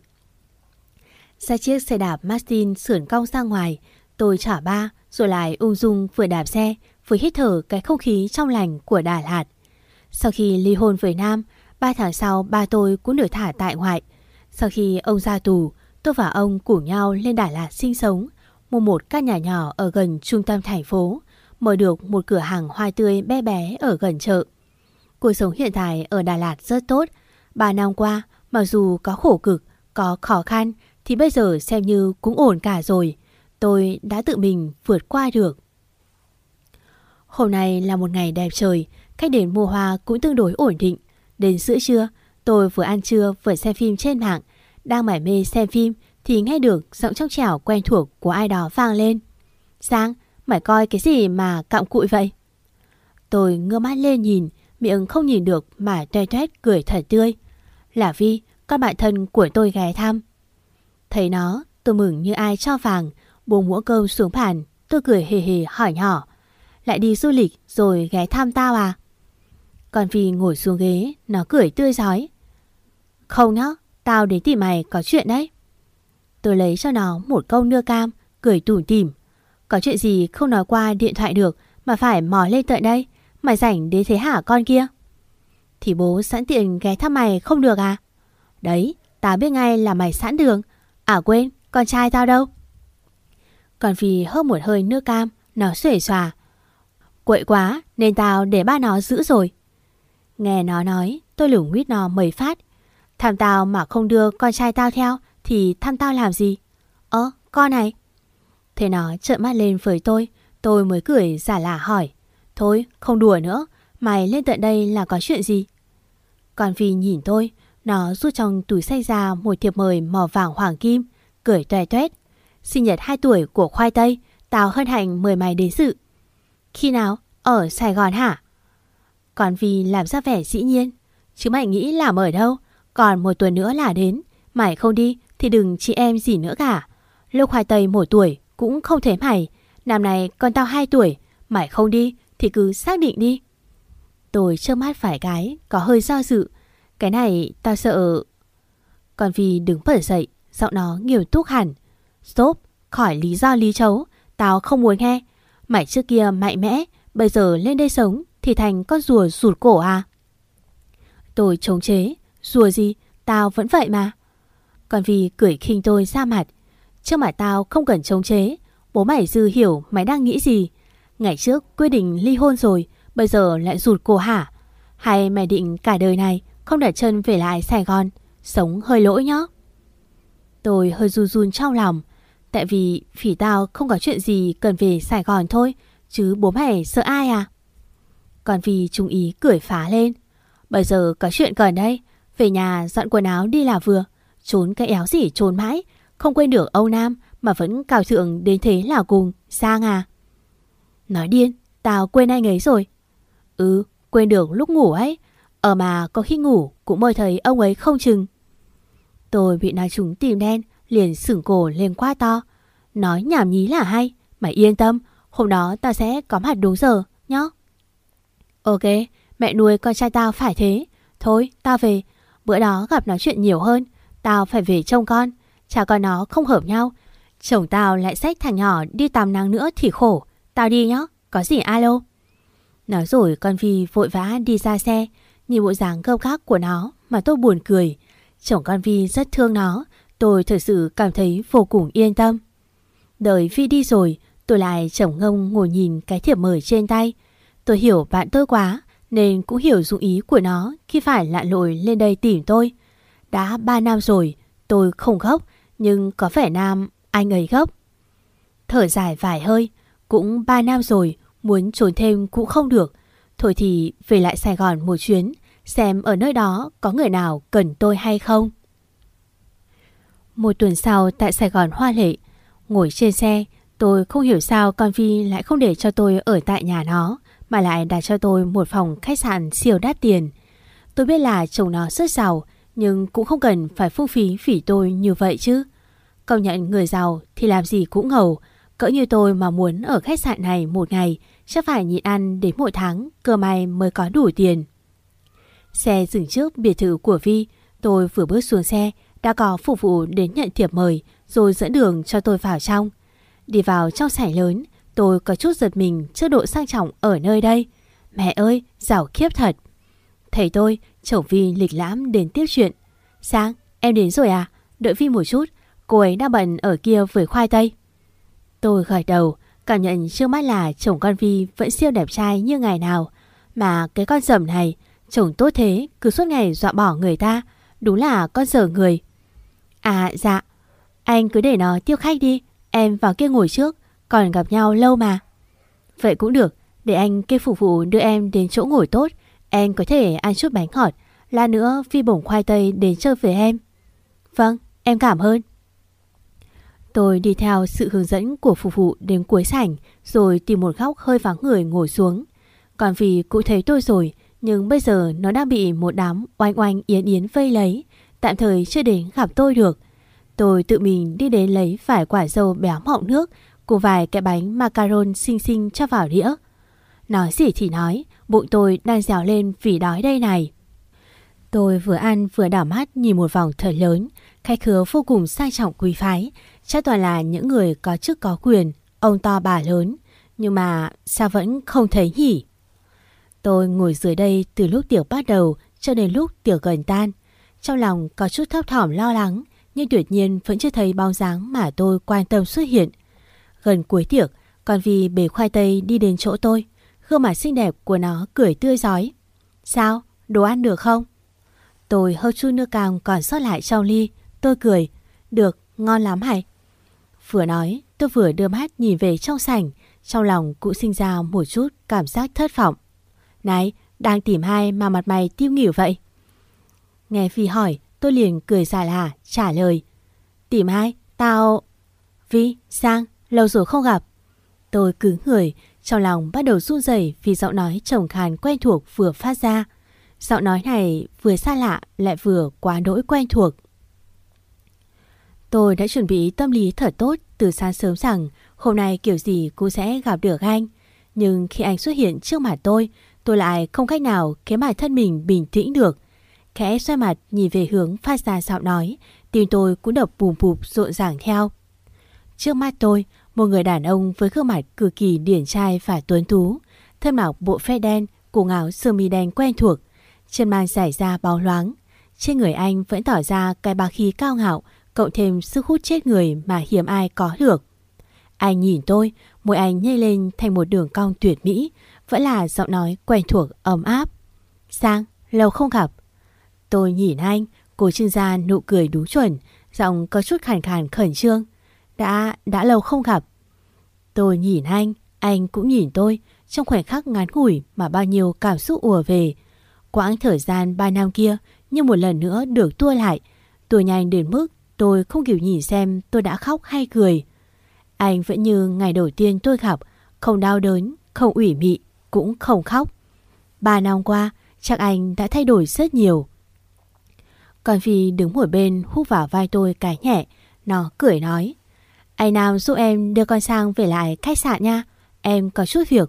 Ra chiếc xe đạp Martin sườn cong ra ngoài, tôi chở ba rồi lại ung dung vừa đạp xe vừa hít thở cái không khí trong lành của Đà Lạt. Sau khi ly hôn với Nam, ba tháng sau ba tôi cũng được thả tại ngoại. Sau khi ông ra tù, tôi và ông cùng nhau lên Đà Lạt sinh sống, mua một căn nhà nhỏ ở gần trung tâm thành phố, mở được một cửa hàng hoa tươi bé bé ở gần chợ. Cuộc sống hiện tại ở Đà Lạt rất tốt. Ba năm qua, mặc dù có khổ cực, có khó khăn, thì bây giờ xem như cũng ổn cả rồi. Tôi đã tự mình vượt qua được. Hôm nay là một ngày đẹp trời, khách đến mua hoa cũng tương đối ổn định. Đến giữa trưa, tôi vừa ăn trưa vừa xem phim trên mạng. Đang mải mê xem phim thì nghe được giọng trong trẻo quen thuộc của ai đó vang lên. Giang, mày coi cái gì mà cặm cụi vậy? Tôi ngơ mắt lên nhìn, miệng không nhìn được mà toe toét cười thật tươi. Là Vi, con bạn thân của tôi ghé thăm. Thấy nó, tôi mừng như ai cho vàng, buông muỗng cơm xuống bàn. Tôi cười hề hề hỏi nhỏ. Lại đi du lịch rồi ghé thăm tao à? Còn Vi ngồi xuống ghế, nó cười tươi rói. Không nhá, tao đến tìm mày có chuyện đấy. Tôi lấy cho nó một câu nưa cam, cười tủm tỉm. Có chuyện gì không nói qua điện thoại được mà phải mò lên tận đây? Mày rảnh đến thế hả con kia? Thì bố sẵn tiện ghé thăm mày không được à? Đấy, tao biết ngay là mày sẵn đường. À quên, con trai tao đâu? Còn vì hớp một hơi nước cam, nó xuể xòa. Quậy quá nên tao để ba nó giữ rồi. Nghe nó nói, tôi lửng nguyết nó mấy phát. Thăm tao mà không đưa con trai tao theo thì thăm tao làm gì? Ơ, con này. Thế nó trợn mắt lên với tôi. Tôi mới cười giả lả hỏi. Thôi, không đùa nữa. Mày lên tận đây là có chuyện gì? Còn vì nhìn tôi, nó rút trong túi xách ra một thiệp mời màu vàng hoàng kim, cười toe toét. Sinh nhật hai tuổi của khoai tây, tao hân hạnh mời mày đến dự. Khi nào? Ở Sài Gòn hả? Còn vì làm ra vẻ dĩ nhiên. Chứ mày nghĩ làm ở đâu? Còn một tuần nữa là đến. Mày không đi thì đừng chị em gì nữa cả. Lúc khoai tây một tuổi cũng không thấy mày. Năm nay con tao hai tuổi. Mày không đi thì cứ xác định đi. Tôi trợn mắt vài cái, có hơi do dự. Cái này tao sợ. Còn vì đứng bật dậy, giọng nó nghiêm túc hẳn. Stop, khỏi lý do lý chấu. Tao không muốn nghe. Mày trước kia mạnh mẽ, bây giờ lên đây sống thì thành con rùa rụt cổ à? Tôi chống chế. Rùa gì? Tao vẫn vậy mà. Còn vì cười khinh tôi ra mặt. Trước mặt tao không cần chống chế. Bố mày dư hiểu mày đang nghĩ gì. Ngày trước quyết định ly hôn rồi, bây giờ lại rụt cổ hả? Hay mày định cả đời này không đặt chân về lại Sài Gòn? Sống hơi lỗi nhá. Tôi hơi run run trong lòng. Tại vì phỉ tao không có chuyện gì cần về Sài Gòn thôi. Chứ bố mày sợ ai à? Còn vì trung ý cười phá lên. Bây giờ có chuyện cần đây. Về nhà dọn quần áo đi là vừa. Trốn cái éo gì trốn mãi. Không quên được Âu Nam mà vẫn cào thượng đến thế là cùng. Sang à? Nói điên, tao quên anh ấy rồi. Ừ, quên được lúc ngủ ấy. Ở mà có khi ngủ cũng mơ thấy ông ấy không chừng. Tôi bị nói trúng tim đen, liền sửng cổ lên quá to. Nói nhảm nhí là hay. Mày yên tâm, hôm đó tao sẽ có mặt đúng giờ nhá. Ok, mẹ nuôi con trai tao phải thế. Thôi, tao về. Bữa đó gặp nói chuyện nhiều hơn. Tao phải về trông con. Cha con nó không hợp nhau. Chồng tao lại xách thằng nhỏ đi tắm nắng nữa thì khổ. Tao đi nhá, có gì alo. Nói rồi con Vi vội vã đi ra xe. Nhìn bộ dáng gâu gác của nó mà tôi buồn cười. Chồng con Vi rất thương nó. Tôi thật sự cảm thấy vô cùng yên tâm. Đợi Vi đi rồi, tôi lại trầm ngâm ngồi nhìn cái thiệp mời trên tay. Tôi hiểu bạn tôi quá, nên cũng hiểu dụng ý của nó khi phải lặn lội lên đây tìm tôi. Đã ba năm rồi, tôi không gấp, nhưng có vẻ Nam anh ấy gấp. Thở dài vài hơi, cũng ba năm rồi, muốn trốn thêm cũng không được. Thôi thì về lại Sài Gòn một chuyến, xem ở nơi đó có người nào cần tôi hay không. Một tuần sau tại Sài Gòn hoa lệ, ngồi trên xe, tôi không hiểu sao con Vi lại không để cho tôi ở tại nhà nó, mà lại đặt cho tôi một phòng khách sạn siêu đắt tiền. Tôi biết là chồng nó rất giàu, nhưng cũng không cần phải phung phí vì tôi như vậy chứ. Công nhận người giàu thì làm gì cũng ngầu. Cỡ như tôi mà muốn ở khách sạn này một ngày, chắc phải nhịn ăn đến một tháng cơ may mới có đủ tiền. Xe dừng trước biệt thự của Vi. Tôi vừa bước xuống xe, đã có phục vụ đến nhận thiệp mời, rồi dẫn đường cho tôi vào trong. Đi vào trong sảnh lớn, tôi có chút giật mình trước độ sang trọng ở nơi đây. Mẹ ơi, giàu khiếp thật. Thấy tôi, chồng Vi lịch lãm đến tiếp chuyện. Sang, em đến rồi à? Đợi Vi một chút, cô ấy đang bận ở kia với khoai tây. Tôi gật đầu, cảm nhận trước mắt là chồng con Vi vẫn siêu đẹp trai như ngày nào. Mà cái con rầm này, chồng tốt thế, cứ suốt ngày dọa bỏ người ta. Đúng là con dở người. À dạ, anh cứ để nó tiếp khách đi, em vào kia ngồi trước, còn gặp nhau lâu mà. Vậy cũng được, để anh kêu phục vụ đưa em đến chỗ ngồi tốt. Em có thể ăn chút bánh ngọt, lát nữa Vi bổng khoai tây đến chơi với em. Vâng, em cảm ơn. Tôi đi theo sự hướng dẫn của phục vụ đến cuối sảnh, rồi tìm một góc hơi vắng người ngồi xuống. Còn vì cũng thấy tôi rồi, nhưng bây giờ nó đang bị một đám oanh oanh yến yến vây lấy, tạm thời chưa đến gặp tôi được. Tôi tự mình đi đến lấy vài quả dâu béo mọng nước cùng vài cái bánh macaron xinh xinh cho vào đĩa. Nói gì thì nói, bụng tôi đang dẻo lên vì đói đây này. Tôi vừa ăn vừa đảo mắt nhìn một vòng thật lớn, khách khứa vô cùng sang trọng quý phái, chắc toàn là những người có chức có quyền, ông to bà lớn. Nhưng mà sao vẫn không thấy nhỉ? Tôi ngồi dưới đây từ lúc tiệc bắt đầu cho đến lúc tiệc gần tan. Trong lòng có chút thấp thỏm lo lắng, nhưng tuyệt nhiên vẫn chưa thấy bóng dáng mà tôi quan tâm xuất hiện. Gần cuối tiệc, con Vi bế khoai tây đi đến chỗ tôi. Gương mặt xinh đẹp của nó cười tươi rói. Sao? Đồ ăn được không? Tôi hơi chút nước cam còn sót lại trong ly. Tôi cười. Được, ngon lắm hả? Vừa nói, tôi vừa đưa mắt nhìn về trong sảnh. Trong lòng cũng sinh ra một chút cảm giác thất vọng. Này, đang tìm ai mà mặt mày tiêu nghỉu vậy? Nghe Vi hỏi, tôi liền cười xà lả trả lời. Tìm ai? Tao... Vi, Sang, lâu rồi không gặp. Tôi cứng người, trong lòng bắt đầu run rẩy vì giọng nói trầm khàn quen thuộc vừa phát ra. Giọng nói này vừa xa lạ lại vừa quá đỗi quen thuộc. Tôi đã chuẩn bị tâm lý thật tốt từ sáng sớm rằng hôm nay kiểu gì cũng sẽ gặp được anh. Nhưng khi anh xuất hiện trước mặt tôi, tôi lại không cách nào khiến bản thân mình bình tĩnh được. Khẽ xoay mặt nhìn về hướng phát ra giọng nói, tim tôi cũng đập bùm bụp rộn ràng theo. Trước mắt tôi, một người đàn ông với gương mặt cực kỳ điển trai và tuấn tú, thân mặc bộ vest đen cùng áo sơ mi đen quen thuộc, chân mang giải da bóng loáng. Trên người anh vẫn tỏ ra cái bá khí cao ngạo, cộng thêm sức hút chết người mà hiếm ai có được. Anh nhìn tôi, môi anh nhếch lên thành một đường cong tuyệt mỹ, vẫn là giọng nói quen thuộc ấm áp. Sang, lâu không gặp. Tôi nhìn anh, cố trưng ra nụ cười đúng chuẩn, giọng có chút khàn khàn khẩn trương. Đã, đã lâu không gặp. Tôi nhìn anh, anh cũng nhìn tôi, trong khoảnh khắc ngắn ngủi mà bao nhiêu cảm xúc ùa về. Quãng thời gian ba năm kia như một lần nữa được tua lại, tua nhanh đến mức tôi không kịp nhìn xem tôi đã khóc hay cười. Anh vẫn như ngày đầu tiên tôi gặp, không đau đớn, không ủy mị, cũng không khóc. Ba năm qua, chắc anh đã thay đổi rất nhiều. Còn Phi đứng một bên hút vào vai tôi cái nhẹ, nó cười nói. Anh Nam giúp em đưa con Sang về lại khách sạn nha, em có chút việc.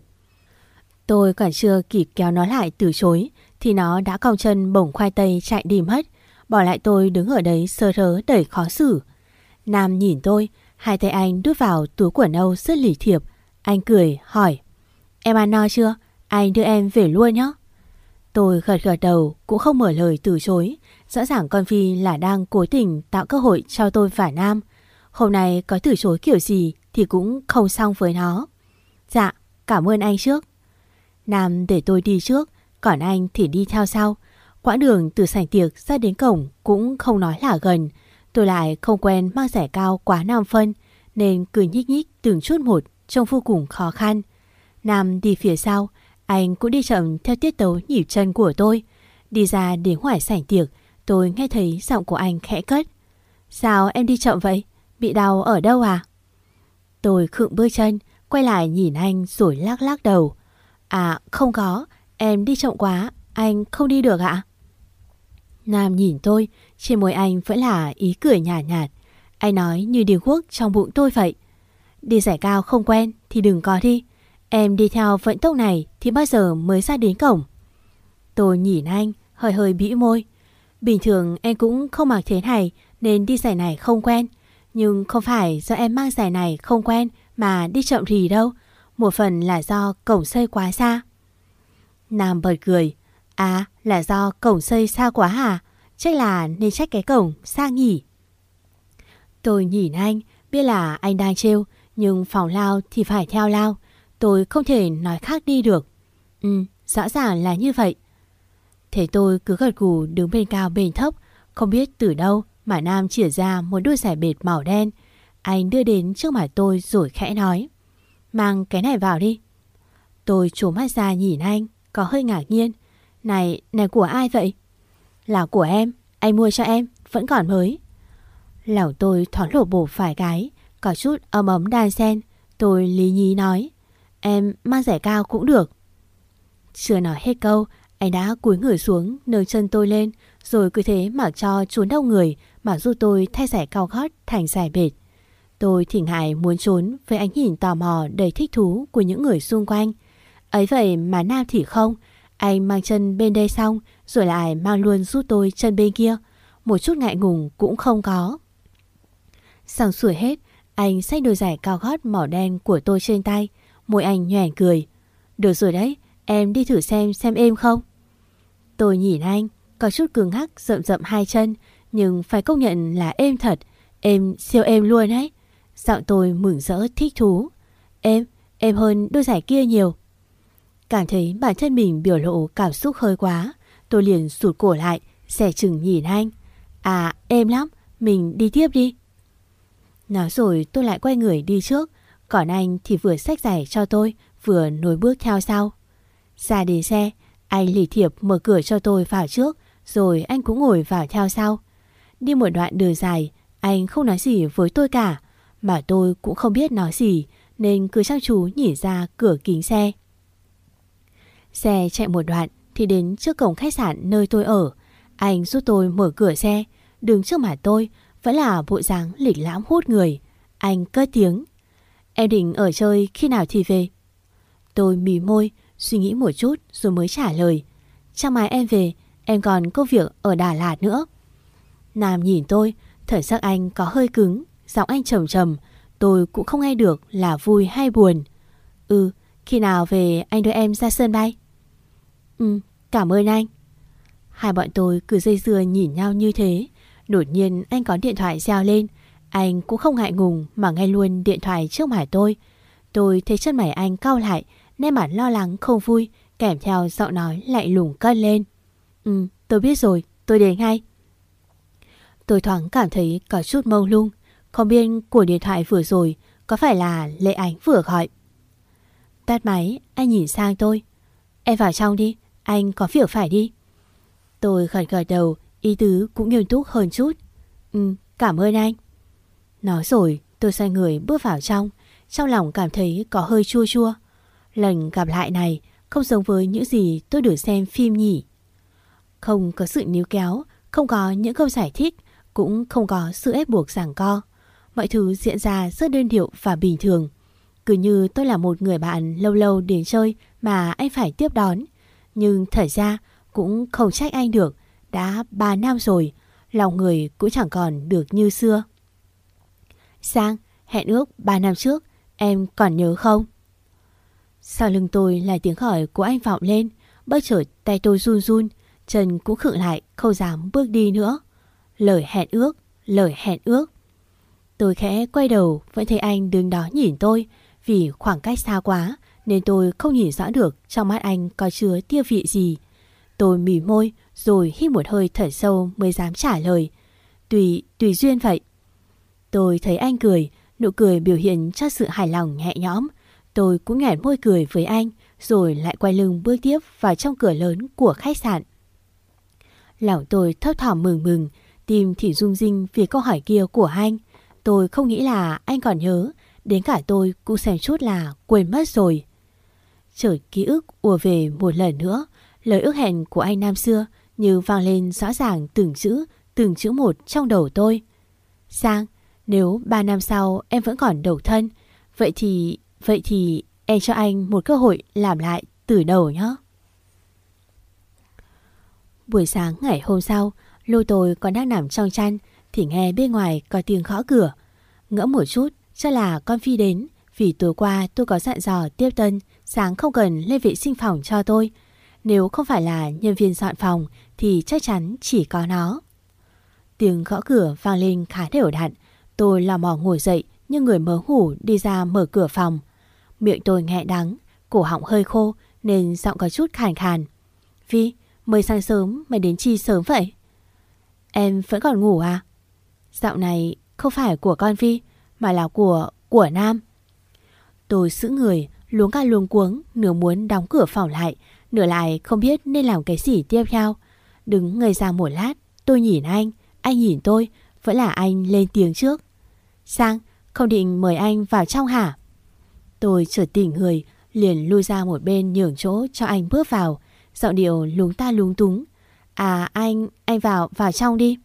Tôi còn chưa kịp kéo nó lại từ chối thì nó đã cong chân bổng khoai tây chạy đi mất, bỏ lại tôi đứng ở đấy sơ rớ đầy khó xử. Nam nhìn tôi, hai tay anh đút vào túi quần âu rất lì thiệp. Anh cười hỏi, em ăn no chưa? Anh đưa em về luôn nhé. Tôi gật gật đầu, cũng không mở lời từ chối. Rõ ràng con Phi là đang cố tình tạo cơ hội cho tôi và Nam. Hôm nay có từ chối kiểu gì thì cũng không xong với nó. Dạ, cảm ơn anh trước. Nam để tôi đi trước, còn anh thì đi theo sau. Quãng đường từ sảnh tiệc ra đến cổng cũng không nói là gần. Tôi lại không quen mang giày cao quá năm phân, nên cứ nhích nhích từng chút một, trông vô cùng khó khăn. Nam đi phía sau, anh cũng đi chậm theo tiết tấu nhịp chân của tôi. Đi ra đến ngoài sảnh tiệc, tôi nghe thấy giọng của anh khẽ cất. Sao em đi chậm vậy? Bị đau ở đâu à? Tôi khựng bước chân, quay lại nhìn anh rồi lắc lắc đầu. À không có, em đi chậm quá, anh không đi được ạ? Nam nhìn tôi, trên môi anh vẫn là ý cười nhạt nhạt. Anh nói như điều guốc trong bụng tôi vậy. Đi giày cao không quen thì đừng có đi. Em đi theo vận tốc này thì bao giờ mới ra đến cổng? Tôi nhìn anh, hơi hơi bĩu môi. Bình thường em cũng không mặc thế này nên đi giày này không quen. Nhưng không phải do em mang giày này không quen mà đi chậm rì đâu. Một phần là do cổng xây quá xa. Nam bật cười. À, là do cổng xây xa quá hả? Chắc là nên trách cái cổng xa nhỉ? Tôi nhìn anh, biết là anh đang trêu, nhưng phòng lao thì phải theo lao. Tôi không thể nói khác đi được. Ừ, rõ ràng là như vậy. Thế tôi cứ gật gù đứng bên cao bên thấp, không biết từ đâu mà Nam chỉa ra một đôi giày bệt màu đen. Anh đưa đến trước mặt tôi rồi khẽ nói. Mang cái này vào đi. Tôi trố mắt ra nhìn anh, có hơi ngạc nhiên. Này, này của ai vậy? Là của em, anh mua cho em, vẫn còn mới. Lòng tôi thoáng lộ bổ phải cái, có chút ấm ấm đan xen. Tôi lý nhí nói, em mang giày cao cũng được. Chưa nói hết câu, anh đã cúi người xuống nâng chân tôi lên, rồi cứ thế mặc cho trốn đông người mà giúp tôi thay giày cao gót thành giày bệt. Tôi thì ngại muốn trốn với ánh nhìn tò mò đầy thích thú của những người xung quanh. Ấy vậy mà Nam thì không. Anh mang chân bên đây xong rồi lại mang luôn giúp tôi chân bên kia. Một chút ngại ngùng cũng không có. Xong xuôi hết, anh xách đôi giày cao gót màu đen của tôi trên tay. Môi anh nhoẻn cười. Được rồi đấy, em đi thử xem xem êm không. Tôi nhìn anh, có chút cứng hắc rậm rậm hai chân, nhưng phải công nhận là êm thật. Êm siêu êm luôn ấy. Giọng tôi mừng rỡ thích thú. Êm, êm hơn đôi giày kia nhiều. Cảm thấy bản thân mình biểu lộ cảm xúc hơi quá, tôi liền sụt cổ lại, dè chừng nhìn anh. À, êm lắm, mình đi tiếp đi. Nói rồi tôi lại quay người đi trước, còn anh thì vừa xách giày cho tôi, vừa nối bước theo sau. Ra đến xe, anh lì thiệp mở cửa cho tôi vào trước, rồi anh cũng ngồi vào theo sau. Đi một đoạn đường dài, anh không nói gì với tôi cả, mà tôi cũng không biết nói gì, nên cứ chăm chú nhìn ra cửa kính xe. Xe chạy một đoạn thì đến trước cổng khách sạn nơi tôi ở. Anh giúp tôi mở cửa xe, đứng trước mặt tôi vẫn là bộ dáng lịch lãm hút người. Anh cất tiếng, em định ở chơi khi nào thì về? Tôi mí môi, suy nghĩ một chút rồi mới trả lời, chắc mai em về, em còn công việc ở Đà Lạt nữa. Nam nhìn tôi, thần sắc anh có hơi cứng, giọng anh trầm trầm, tôi cũng không nghe được là vui hay buồn. Ừ, khi nào về anh đưa em ra sân bay? Ừ, cảm ơn anh. Hai bọn tôi cứ dây dưa nhìn nhau như thế. Đột nhiên anh có điện thoại reo lên. Anh cũng không ngại ngùng mà nghe luôn điện thoại trước mặt tôi. Tôi thấy chân mày anh cau lại, nét mặt lo lắng không vui, kèm theo giọng nói lạnh lùng cất lên. Ừ, tôi biết rồi, tôi đến ngay. Tôi thoáng cảm thấy có chút mông lung, không biết của điện thoại vừa rồi có phải là Lệ Ánh vừa gọi. Tắt máy, anh nhìn sang tôi. Em vào trong đi, anh có việc phải đi. Tôi gật gật đầu, ý tứ cũng nghiêm túc hơn chút. Ừ, cảm ơn anh. Nói rồi tôi xoay người bước vào trong. Trong lòng cảm thấy có hơi chua chua. Lần gặp lại này không giống với những gì tôi được xem phim nhỉ. Không có sự níu kéo, không có những câu giải thích, cũng không có sự ép buộc giằng co. Mọi thứ diễn ra rất đơn điệu và bình thường. Cứ như tôi là một người bạn lâu lâu đến chơi mà anh phải tiếp đón. Nhưng thật ra cũng không trách anh được. Đã ba năm rồi, lòng người cũng chẳng còn được như xưa. Sang, hẹn ước ba năm trước, em còn nhớ không? Sau lưng tôi là tiếng hỏi của anh vọng lên. Bất chợt tay tôi run run, chân cũng khựng lại, không dám bước đi nữa. Lời hẹn ước, lời hẹn ước. Tôi khẽ quay đầu, vẫn thấy anh đứng đó nhìn tôi. Vì khoảng cách xa quá nên tôi không nhìn rõ được trong mắt anh có chứa tia vị gì. Tôi mỉm môi rồi hít một hơi thở sâu mới dám trả lời. Tùy, tùy duyên vậy. Tôi thấy anh cười, nụ cười biểu hiện cho sự hài lòng nhẹ nhõm. Tôi cũng nhoẻn môi cười với anh, rồi lại quay lưng bước tiếp vào trong cửa lớn của khách sạn. Lòng tôi thấp thỏm mừng mừng, tim thì rung rinh vì câu hỏi kia của anh. Tôi không nghĩ là anh còn nhớ, đến cả tôi cũng xem chút là quên mất rồi. Chợt ký ức ùa về một lần nữa, lời ước hẹn của anh năm xưa như vang lên rõ ràng từng chữ, từng chữ một trong đầu tôi. Sang, nếu ba năm sau em vẫn còn độc thân, vậy thì, vậy thì em cho anh một cơ hội làm lại từ đầu nhé. Buổi sáng ngày hôm sau, Lô tôi còn đang nằm trong chăn thì nghe bên ngoài có tiếng gõ cửa. Ngỡ một chút, chắc là con Phi đến, vì tối qua tôi có dặn dò tiếp tân sáng không cần lên vệ sinh phòng cho tôi. Nếu không phải là nhân viên dọn phòng thì chắc chắn chỉ có nó. Tiếng gõ cửa vang lên khá đều đặn. Tôi lò mò ngồi dậy như người mơ ngủ đi ra mở cửa phòng. Miệng tôi nghẹn đắng, cổ họng hơi khô nên giọng có chút khàn khàn. Phi, mới sáng sớm mày đến chi sớm vậy? Em vẫn còn ngủ à? Giọng này không phải của con Phi mà là của, của Nam. Tôi sững người, luống cả luống cuống, nửa muốn đóng cửa phòng lại, nửa lại không biết nên làm cái gì tiếp theo. Đứng ngây ra một lát, tôi nhìn anh, anh nhìn tôi, vẫn là anh lên tiếng trước. Sang, không định mời anh vào trong hả? Tôi chợt tỉnh người, liền lui ra một bên nhường chỗ cho anh bước vào, giọng điệu lúng ta lúng túng. À anh, anh vào, vào trong đi.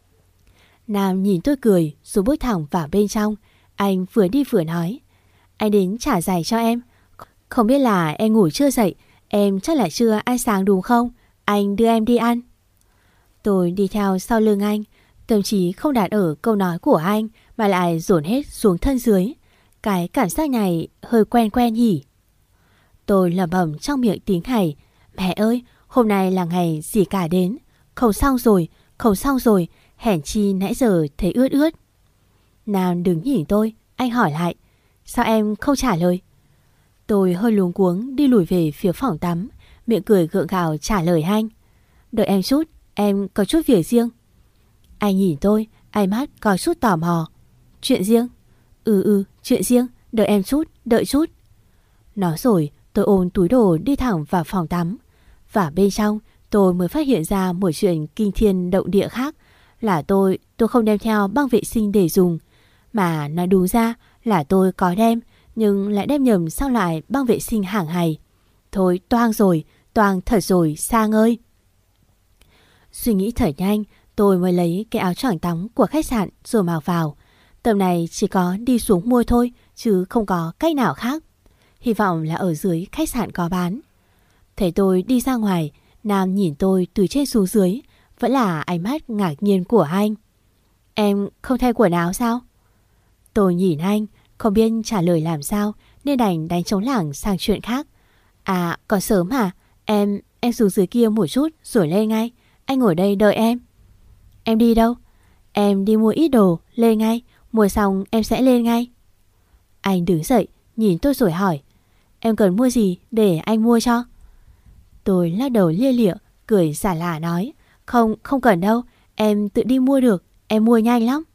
Nam nhìn tôi cười rồi bước thẳng vào bên trong. Anh vừa đi vừa nói. Anh đến trả giày cho em. Không biết là em ngủ chưa dậy, em chắc là chưa ăn sáng đúng không? Anh đưa em đi ăn. Tôi đi theo sau lưng anh, tâm trí không đặt ở câu nói của anh mà lại dồn hết xuống thân dưới. Cái cảm giác này hơi quen quen nhỉ. Tôi lẩm bẩm trong miệng tiếng Hải. Mẹ ơi, hôm nay là ngày gì cả đến. Không xong rồi, không xong rồi, hèn chi nãy giờ thấy ướt ướt. Nam đứng nhìn tôi, anh hỏi lại. Sao em không trả lời? Tôi hơi luống cuống đi lùi về phía phòng tắm, miệng cười gượng gạo trả lời anh. Đợi em chút, em có chút việc riêng. Anh nhìn tôi, ánh mắt có chút tò mò. Chuyện riêng? Ừ ừ, chuyện riêng, đợi em chút, đợi chút. Nói rồi, tôi ôm túi đồ đi thẳng vào phòng tắm. Và bên trong, tôi mới phát hiện ra một chuyện kinh thiên động địa khác. Là tôi, tôi không đem theo băng vệ sinh để dùng. Mà nói đúng ra là tôi có đem, nhưng lại đem nhầm sang loại băng vệ sinh hàng ngày. Thôi toang rồi, toang thật rồi Sang ơi. Suy nghĩ thật nhanh, tôi mới lấy cái áo choàng tắm của khách sạn rồi mặc vào. Tầm này chỉ có đi xuống mua thôi, chứ không có cách nào khác. Hy vọng là ở dưới khách sạn có bán. Thấy tôi đi ra ngoài, Nam nhìn tôi từ trên xuống dưới, vẫn là ánh mắt ngạc nhiên của anh. Em không thay quần áo sao? Tôi nhìn anh, không biết trả lời làm sao nên đành đánh trống lảng sang chuyện khác. À, còn sớm hả? Em, em xuống dưới kia một chút rồi lên ngay. Anh ngồi đây đợi em. Em đi đâu? Em đi mua ít đồ, lên ngay. Mua xong em sẽ lên ngay. Anh đứng dậy, nhìn tôi rồi hỏi. Em cần mua gì để anh mua cho? Tôi lắc đầu lia lịa, cười xả lả nói. Không, không cần đâu. Em tự đi mua được, em mua nhanh lắm.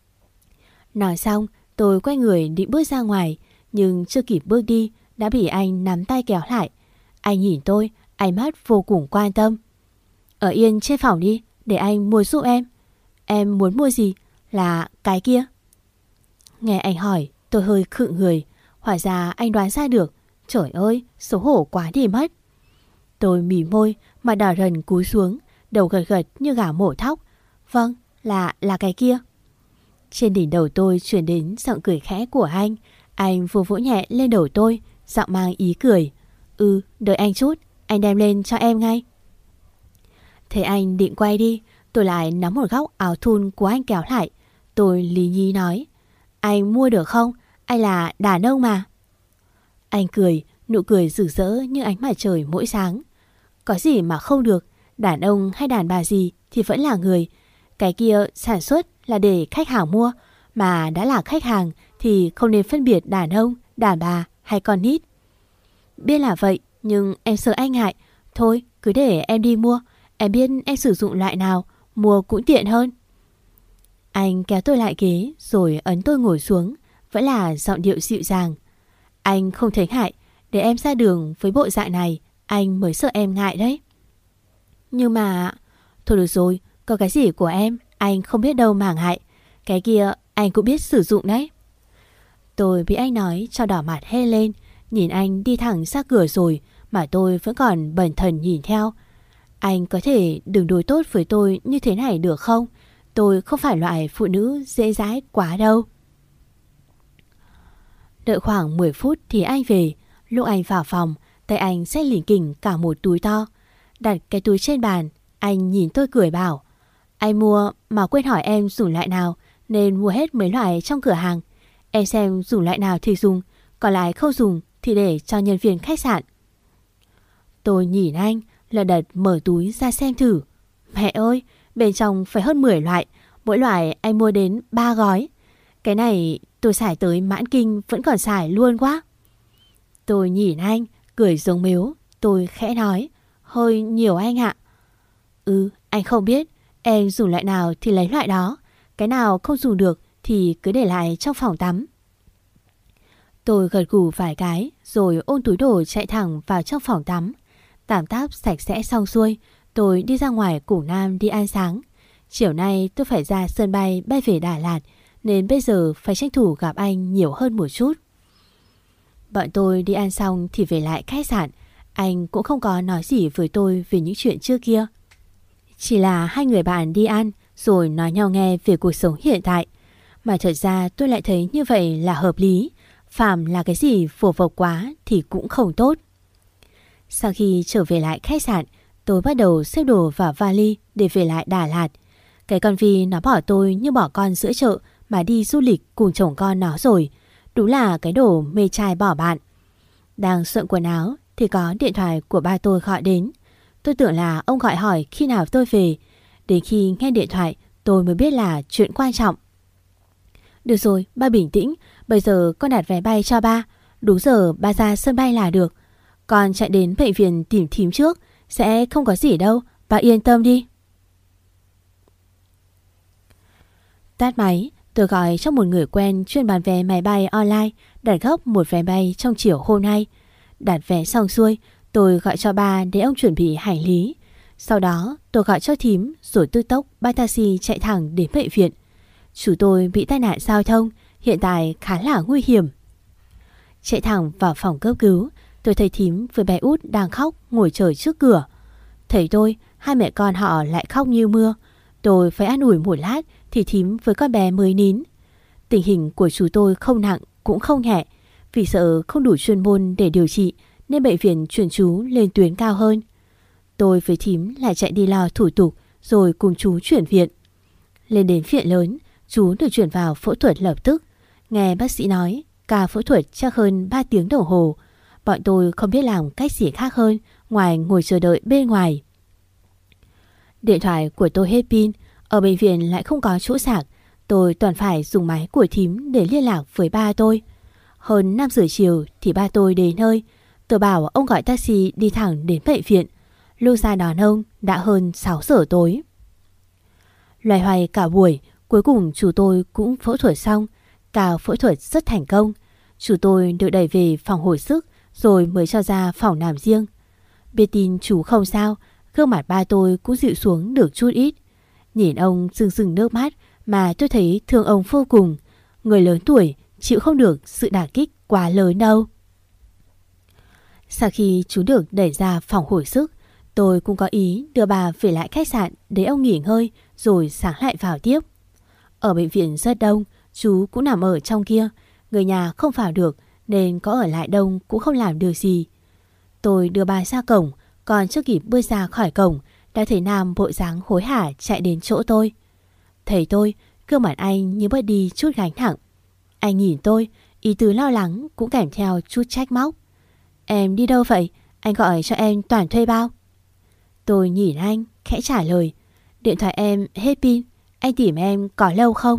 Nói xong, tôi quay người định bước ra ngoài, nhưng chưa kịp bước đi đã bị anh nắm tay kéo lại. Anh nhìn tôi, ánh mắt vô cùng quan tâm. Ở yên trên phòng đi, để anh mua giúp em. Em muốn mua gì? Là cái kia. Nghe anh hỏi, tôi hơi khựng người. Hóa ra anh đoán ra được. Trời ơi, xấu hổ quá đi mất. Tôi mỉ môi, mà đỏ rần cúi xuống, đầu gật gật như gà mổ thóc. Vâng, là, là cái kia. Trên đỉnh đầu tôi truyền đến giọng cười khẽ của anh. Anh vừa vỗ nhẹ lên đầu tôi, giọng mang ý cười. Ừ, đợi anh chút, anh đem lên cho em ngay. Thấy anh định quay đi, tôi lại nắm một góc áo thun của anh kéo lại. Tôi lý nhí nói. Anh mua được không? Anh là đàn ông mà. Anh cười, nụ cười rực rỡ như ánh mặt trời mỗi sáng. Có gì mà không được, đàn ông hay đàn bà gì thì vẫn là người. Cái kia sản xuất là để khách hàng mua, mà đã là khách hàng thì không nên phân biệt đàn ông, đàn bà hay con nít. Biết là vậy, nhưng em sợ anh ngại. Thôi, cứ để em đi mua. Em biết em sử dụng loại nào, mua cũng tiện hơn. Anh kéo tôi lại ghế rồi ấn tôi ngồi xuống, vẫn là giọng điệu dịu dàng. Anh không thấy ngại, để em ra đường với bộ dạng này, anh mới sợ em ngại đấy. Nhưng mà... Thôi được rồi, có cái gì của em, anh không biết đâu mà ngại. Cái kia anh cũng biết sử dụng đấy. Tôi bị anh nói cho đỏ mặt hê lên, nhìn anh đi thẳng ra cửa rồi mà tôi vẫn còn bần thần nhìn theo. Anh có thể đừng đối tốt với tôi như thế này được không? Tôi không phải loại phụ nữ dễ dãi quá đâu. Đợi khoảng mười phút thì anh về. Lúc anh vào phòng, tay anh xách lỉnh kỉnh cả một túi to. Đặt cái túi trên bàn, anh nhìn tôi cười bảo. Anh mua mà quên hỏi em dùng loại nào, nên mua hết mấy loại trong cửa hàng. Em xem dùng loại nào thì dùng, còn lại không dùng thì để cho nhân viên khách sạn. Tôi nhìn anh, lật đật mở túi ra xem thử. Mẹ ơi, bên trong phải hơn mười loại, mỗi loại anh mua đến ba gói. Cái này tôi xài tới mãn kinh vẫn còn xài luôn quá. Tôi nhìn anh, cười giống mếu. Tôi khẽ nói, hơi nhiều anh ạ. Ừ, anh không biết, em dùng loại nào thì lấy loại đó. Cái nào không dùng được thì cứ để lại trong phòng tắm. Tôi gật gù vài cái rồi ôm túi đồ chạy thẳng vào trong phòng tắm. Tạm táp sạch sẽ xong xuôi, tôi đi ra ngoài cùng Nam đi ăn sáng. Chiều nay tôi phải ra sân bay bay về Đà Lạt, nên bây giờ phải tranh thủ gặp anh nhiều hơn một chút. Bọn tôi đi ăn xong thì về lại khách sạn. Anh cũng không có nói gì với tôi về những chuyện trước kia. Chỉ là hai người bạn đi ăn rồi nói nhau nghe về cuộc sống hiện tại. Mà thật ra tôi lại thấy như vậy là hợp lý. Phàm là cái gì phổ vộc quá thì cũng không tốt. Sau khi trở về lại khách sạn, tôi bắt đầu xếp đồ vào vali để về lại Đà Lạt. Cái con Vi nó bỏ tôi như bỏ con giữa chợ mà đi du lịch cùng chồng con nó rồi. Đúng là cái đồ mê trai bỏ bạn. Đang soạn quần áo thì có điện thoại của ba tôi gọi đến. Tôi tưởng là ông gọi hỏi khi nào tôi về. Đến khi nghe điện thoại tôi mới biết là chuyện quan trọng. Được rồi, ba bình tĩnh. Bây giờ con đặt vé bay cho ba. Đúng giờ ba ra sân bay là được. Con chạy đến bệnh viện tìm thím trước. Sẽ không có gì đâu. Ba yên tâm đi. Tắt máy, tôi gọi cho một người quen chuyên bán vé máy bay online đặt gấp một vé bay trong chiều hôm nay. Đặt vé xong xuôi, tôi gọi cho ba để ông chuẩn bị hành lý. Sau đó tôi gọi cho thím rồi tức tốc bắt taxi chạy thẳng đến bệnh viện. Chú tôi bị tai nạn giao thông, hiện tại khá là nguy hiểm. Chạy thẳng vào phòng cấp cứu, tôi thấy thím với bé út đang khóc ngồi chờ trước cửa. Thấy tôi, hai mẹ con họ lại khóc như mưa. Tôi phải an ủi một lát thì thím với con bé mới nín. Tình hình của chú tôi không nặng cũng không nhẹ. Vì sợ không đủ chuyên môn để điều trị nên bệnh viện chuyển chú lên tuyến cao hơn. Tôi với thím lại chạy đi lo thủ tục rồi cùng chú chuyển viện. Lên đến viện lớn, chú được chuyển vào phẫu thuật lập tức. Nghe bác sĩ nói ca phẫu thuật chắc hơn ba tiếng đồng hồ. Bọn tôi không biết làm cách gì khác hơn ngoài ngồi chờ đợi bên ngoài. Điện thoại của tôi hết pin, ở bệnh viện lại không có chỗ sạc. Tôi toàn phải dùng máy của thím để liên lạc với ba tôi. Hơn năm giờ chiều thì ba tôi đến nơi. Tôi bảo ông gọi taxi đi thẳng đến bệnh viện. Lúc ra đón ông đã hơn sáu giờ tối. Loay hoay cả buổi, cuối cùng chú tôi cũng phẫu thuật xong. Cả phẫu thuật rất thành công. Chú tôi được đẩy về phòng hồi sức rồi mới cho ra phòng nằm riêng. Biết tin chú không sao, gương mặt ba tôi cũng dịu xuống được chút ít. Nhìn ông rưng rưng nước mắt mà tôi thấy thương ông vô cùng. Người lớn tuổi chịu không được sự đả kích quá lớn đâu. Sau khi chú được đẩy ra phòng hồi sức, tôi cũng có ý đưa bà về lại khách sạn để ông nghỉ ngơi rồi sáng lại vào tiếp. Ở bệnh viện rất đông, chú cũng nằm ở trong kia. Người nhà không vào được nên có ở lại đông cũng không làm được gì. Tôi đưa bà ra cổng, còn chưa kịp bước ra khỏi cổng đã thấy Nam bộ dáng hối hả chạy đến chỗ tôi. Thấy tôi, gương mặt anh như bớt đi chút gánh nặng. Anh nhìn tôi, ý tứ lo lắng cũng kèm theo chút trách móc. Em đi đâu vậy? Anh gọi cho em toàn thuê bao. Tôi nhìn anh, khẽ trả lời. Điện thoại em hết pin, anh tìm em có lâu không?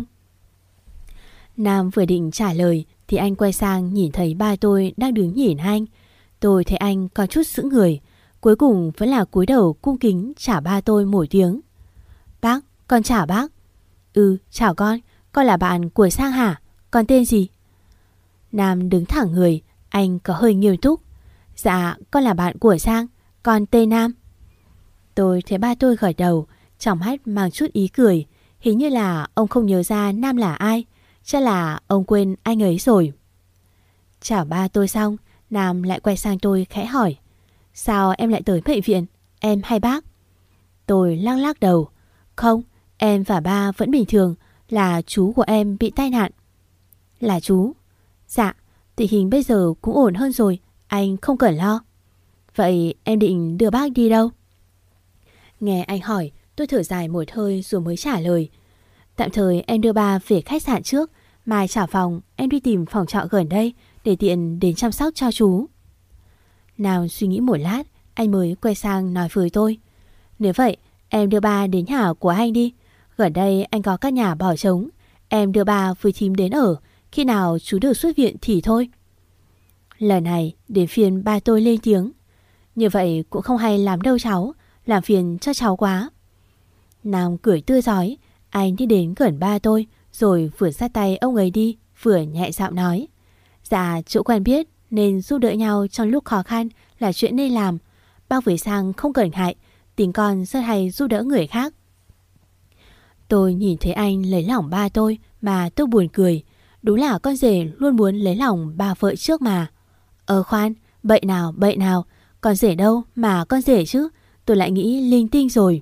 Nam vừa định trả lời thì anh quay sang nhìn thấy ba tôi đang đứng nhìn anh. Tôi thấy anh có chút sững người. Cuối cùng vẫn là cúi đầu cung kính trả ba tôi một tiếng. Bác, con chào bác. Ừ, chào con, con là bạn của Sang hả? Con tên gì? Nam đứng thẳng người, anh có hơi nghiêm túc. Dạ, con là bạn của Sang, con tên Nam. Tôi thấy ba tôi gật đầu, trong mắt mang chút ý cười. Hình như là ông không nhớ ra Nam là ai. Chắc là ông quên anh ấy rồi. Chào ba tôi xong, Nam lại quay sang tôi khẽ hỏi. Sao em lại tới bệnh viện? Em hay bác? Tôi lắc lắc đầu. Không, em và ba vẫn bình thường. Là chú của em bị tai nạn. Là chú? Dạ, tình hình bây giờ cũng ổn hơn rồi. Anh không cần lo. Vậy em định đưa bác đi đâu? Nghe anh hỏi, tôi thở dài một hơi rồi mới trả lời. Tạm thời em đưa ba về khách sạn trước. Mai trả phòng, em đi tìm phòng trọ gần đây để tiện đến chăm sóc cho chú. Nào suy nghĩ một lát, anh mới quay sang nói với tôi. Nếu vậy, em đưa ba đến nhà của anh đi. Gần đây anh có căn nhà bỏ trống. Em đưa ba với thím đến ở. Khi nào chú được xuất viện thì thôi. Lần này đến phiên ba tôi lên tiếng. Như vậy cũng không hay lắm đâu cháu. Làm phiền cho cháu quá. Nam cười tươi rói. Anh đi đến gần ba tôi rồi vừa sát tay ông ấy đi, vừa nhẹ giọng nói. Dạ, chỗ quen biết nên giúp đỡ nhau trong lúc khó khăn là chuyện nên làm. Bác với Sang không cần ngại, tính con rất hay giúp đỡ người khác. Tôi nhìn thấy anh lấy lòng ba tôi Mà tôi buồn cười. Đúng là con rể luôn muốn lấy lòng bà vợ trước mà. Ờ khoan, bậy nào bậy nào, con rể đâu mà con rể chứ. Tôi lại nghĩ linh tinh rồi.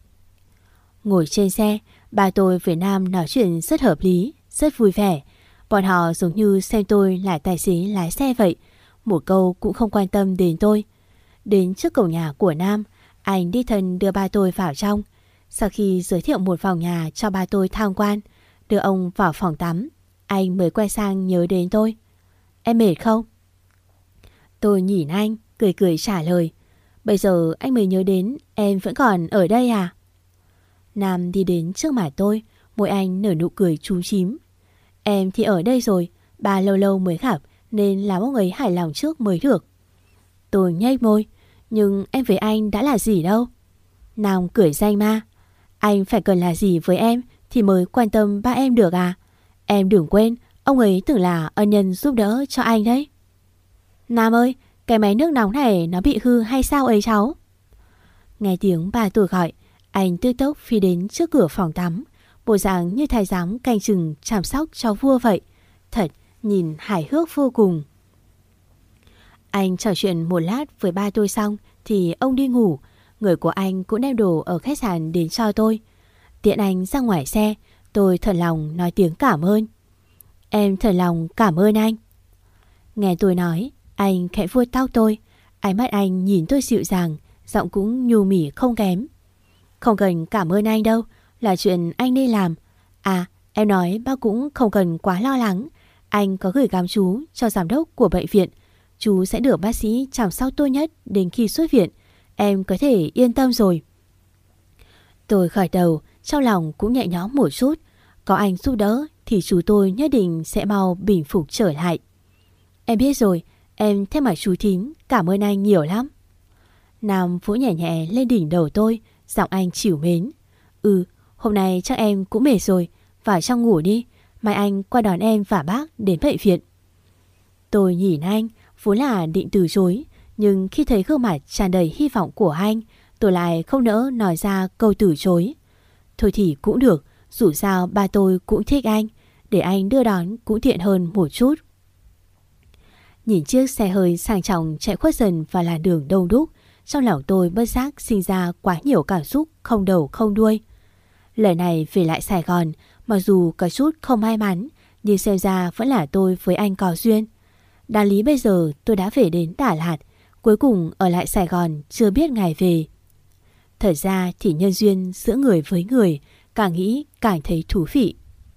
Ngồi trên xe, ba tôi với Nam nói chuyện rất hợp lý, rất vui vẻ. Bọn họ giống như xem tôi là tài xế lái xe vậy, một câu cũng không quan tâm đến tôi. Đến trước cổng nhà của Nam, anh đích thân đưa ba tôi vào trong. Sau khi giới thiệu một phòng nhà cho ba tôi tham quan, đưa ông vào phòng tắm, anh mới quay sang nhớ đến tôi. Em mệt không? Tôi nhìn anh, cười cười trả lời. Bây giờ anh mới nhớ đến em vẫn còn ở đây à? Nam đi đến trước mặt tôi, môi anh nở nụ cười chúm chím. Em thì ở đây rồi, ba lâu lâu mới gặp nên làm ông ấy hài lòng trước mới được. Tôi nhếch môi, nhưng em với anh đã là gì đâu. Nam cười danh ma. Anh phải cần là gì với em thì mới quan tâm ba em được à? Em đừng quên, ông ấy từng là ân nhân giúp đỡ cho anh đấy. Nam ơi, cái máy nước nóng này nó bị hư hay sao ấy cháu? Nghe tiếng ba tôi gọi, anh tức tốc phi đến trước cửa phòng tắm, bộ dạng như thái giám canh chừng chăm sóc cho vua vậy. Thật, nhìn hài hước vô cùng. Anh trò chuyện một lát với ba tôi xong thì ông đi ngủ. Người của anh cũng đem đồ ở khách sạn đến cho tôi. Tiện anh ra ngoài xe, tôi thật lòng nói tiếng cảm ơn. Em thật lòng cảm ơn anh. Nghe tôi nói, anh khẽ vuốt tóc tôi. Ánh mắt anh nhìn tôi dịu dàng, giọng cũng nhu mỉ không kém. Không cần cảm ơn anh đâu, là chuyện anh nên làm. À, em nói bác cũng không cần quá lo lắng. Anh có gửi gắm chú cho giám đốc của bệnh viện. Chú sẽ được bác sĩ chăm sóc tốt nhất đến khi xuất viện. Em có thể yên tâm rồi. Tôi gật đầu, trong lòng cũng nhẹ nhõm một chút. Có anh giúp đỡ thì chú tôi nhất định sẽ mau bình phục trở lại. Em biết rồi, em thay mặt chú thím cảm ơn anh nhiều lắm. Nam vỗ nhẹ nhẹ lên đỉnh đầu tôi, giọng anh trìu mến. Ừ, hôm nay chắc em cũng mệt rồi, vào trong ngủ đi, mai anh qua đón em và bác đến bệnh viện. Tôi nhìn anh, vốn là định từ chối, nhưng khi thấy gương mặt tràn đầy hy vọng của anh, tôi lại không nỡ nói ra câu từ chối. Thôi thì cũng được, dù sao ba tôi cũng thích anh, để anh đưa đón cũng tiện hơn một chút. Nhìn chiếc xe hơi sang trọng chạy khuất dần vào làn đường đông đúc, trong lòng tôi bất giác sinh ra quá nhiều cảm xúc không đầu không đuôi. Lời này về lại Sài Gòn, mặc dù có chút không may mắn, nhưng xem ra vẫn là tôi với anh có duyên. Đáng lý bây giờ tôi đã về đến Đà Lạt, cuối cùng ở lại Sài Gòn chưa biết ngày về. Thật ra thì nhân duyên giữa người với người, càng nghĩ càng thấy thú vị.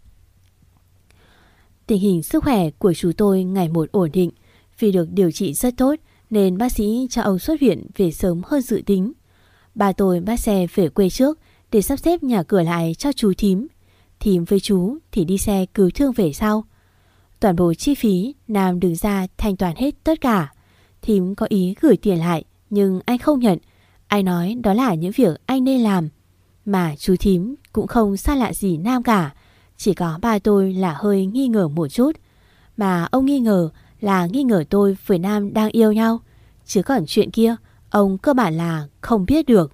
Tình hình sức khỏe của chú tôi ngày một ổn định. Vì được điều trị rất tốt nên bác sĩ cho ông xuất viện về sớm hơn dự tính. Ba tôi bắt xe về quê trước để sắp xếp nhà cửa lại cho chú thím. Thím với chú thì đi xe cứu thương về sau. Toàn bộ chi phí Nam đứng ra thanh toán hết tất cả. Thím có ý gửi tiền lại nhưng anh không nhận. Anh nói đó là những việc anh nên làm. Mà chú thím cũng không xa lạ gì Nam cả. Chỉ có ba tôi là hơi nghi ngờ một chút. Mà ông nghi ngờ là nghi ngờ tôi với Nam đang yêu nhau. Chứ còn chuyện kia ông cơ bản là không biết được.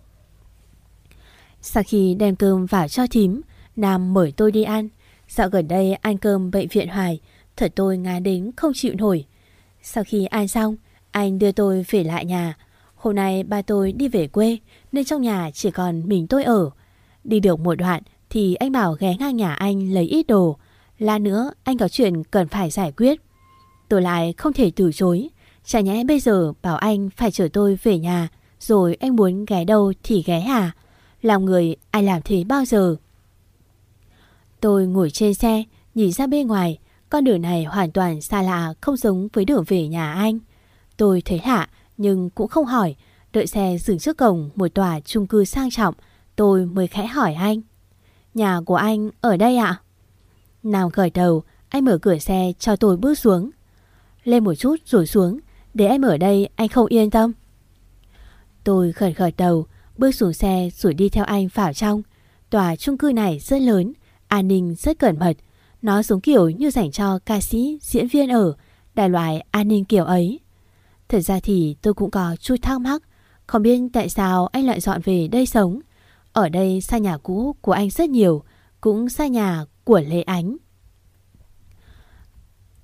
Sau khi đem cơm vào cho thím, Nam mời tôi đi ăn. Dạo gần đây ăn cơm bệnh viện hoài, thật tôi ngán đến không chịu nổi. Sau khi ăn xong, anh đưa tôi về lại nhà. Hôm nay ba tôi đi về quê nên trong nhà chỉ còn mình tôi ở. Đi được một đoạn thì anh bảo ghé ngang nhà anh lấy ít đồ. Lát nữa anh có chuyện cần phải giải quyết. Tôi lại không thể từ chối. Chả nhẽ bây giờ bảo anh phải chở tôi về nhà, rồi anh muốn ghé đâu thì ghé à? Làm người ai làm thế bao giờ? Tôi ngồi trên xe, nhìn ra bên ngoài. Con đường này hoàn toàn xa lạ, không giống với đường về nhà anh. Tôi thấy lạ nhưng cũng không hỏi. Đợi xe dừng trước cổng một tòa chung cư sang trọng, tôi mới khẽ hỏi anh. Nhà của anh ở đây ạ? Nào gật đầu, anh mở cửa xe cho tôi bước xuống. Lên một chút rồi xuống, để em ở đây anh không yên tâm. Tôi gật gật đầu, bước xuống xe rồi đi theo anh vào trong. Tòa chung cư này rất lớn, an ninh rất cẩn mật. Nó giống kiểu như dành cho ca sĩ, diễn viên ở, đại loại an ninh kiểu ấy. Thật ra thì tôi cũng có chút thắc mắc, không biết tại sao anh lại dọn về đây sống. Ở đây xa nhà cũ của anh rất nhiều, cũng xa nhà của Lê Ánh.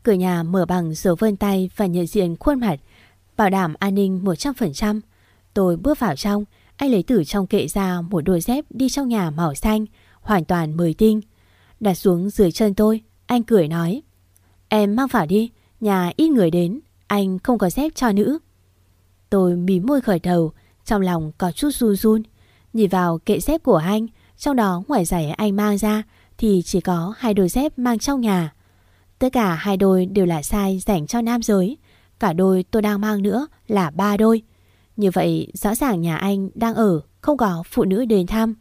Cửa nhà mở bằng dấu vân tay và nhận diện khuôn mặt, bảo đảm an ninh một trăm phần trăm. Tôi bước vào trong, anh lấy từ trong kệ ra một đôi dép đi trong nhà màu xanh, hoàn toàn mới tinh. Đặt xuống dưới chân tôi, anh cười nói: Em mang vào đi, nhà ít người đến, anh không có dép cho nữ. Tôi mím môi gật đầu, trong lòng có chút run run. Nhìn vào kệ dép của anh, trong đó ngoài giày anh mang ra thì chỉ có hai đôi dép mang trong nhà. Tất cả hai đôi đều là size dành cho nam giới. Cả đôi tôi đang mang nữa là ba đôi. Như vậy rõ ràng nhà anh đang ở, không có phụ nữ đến thăm.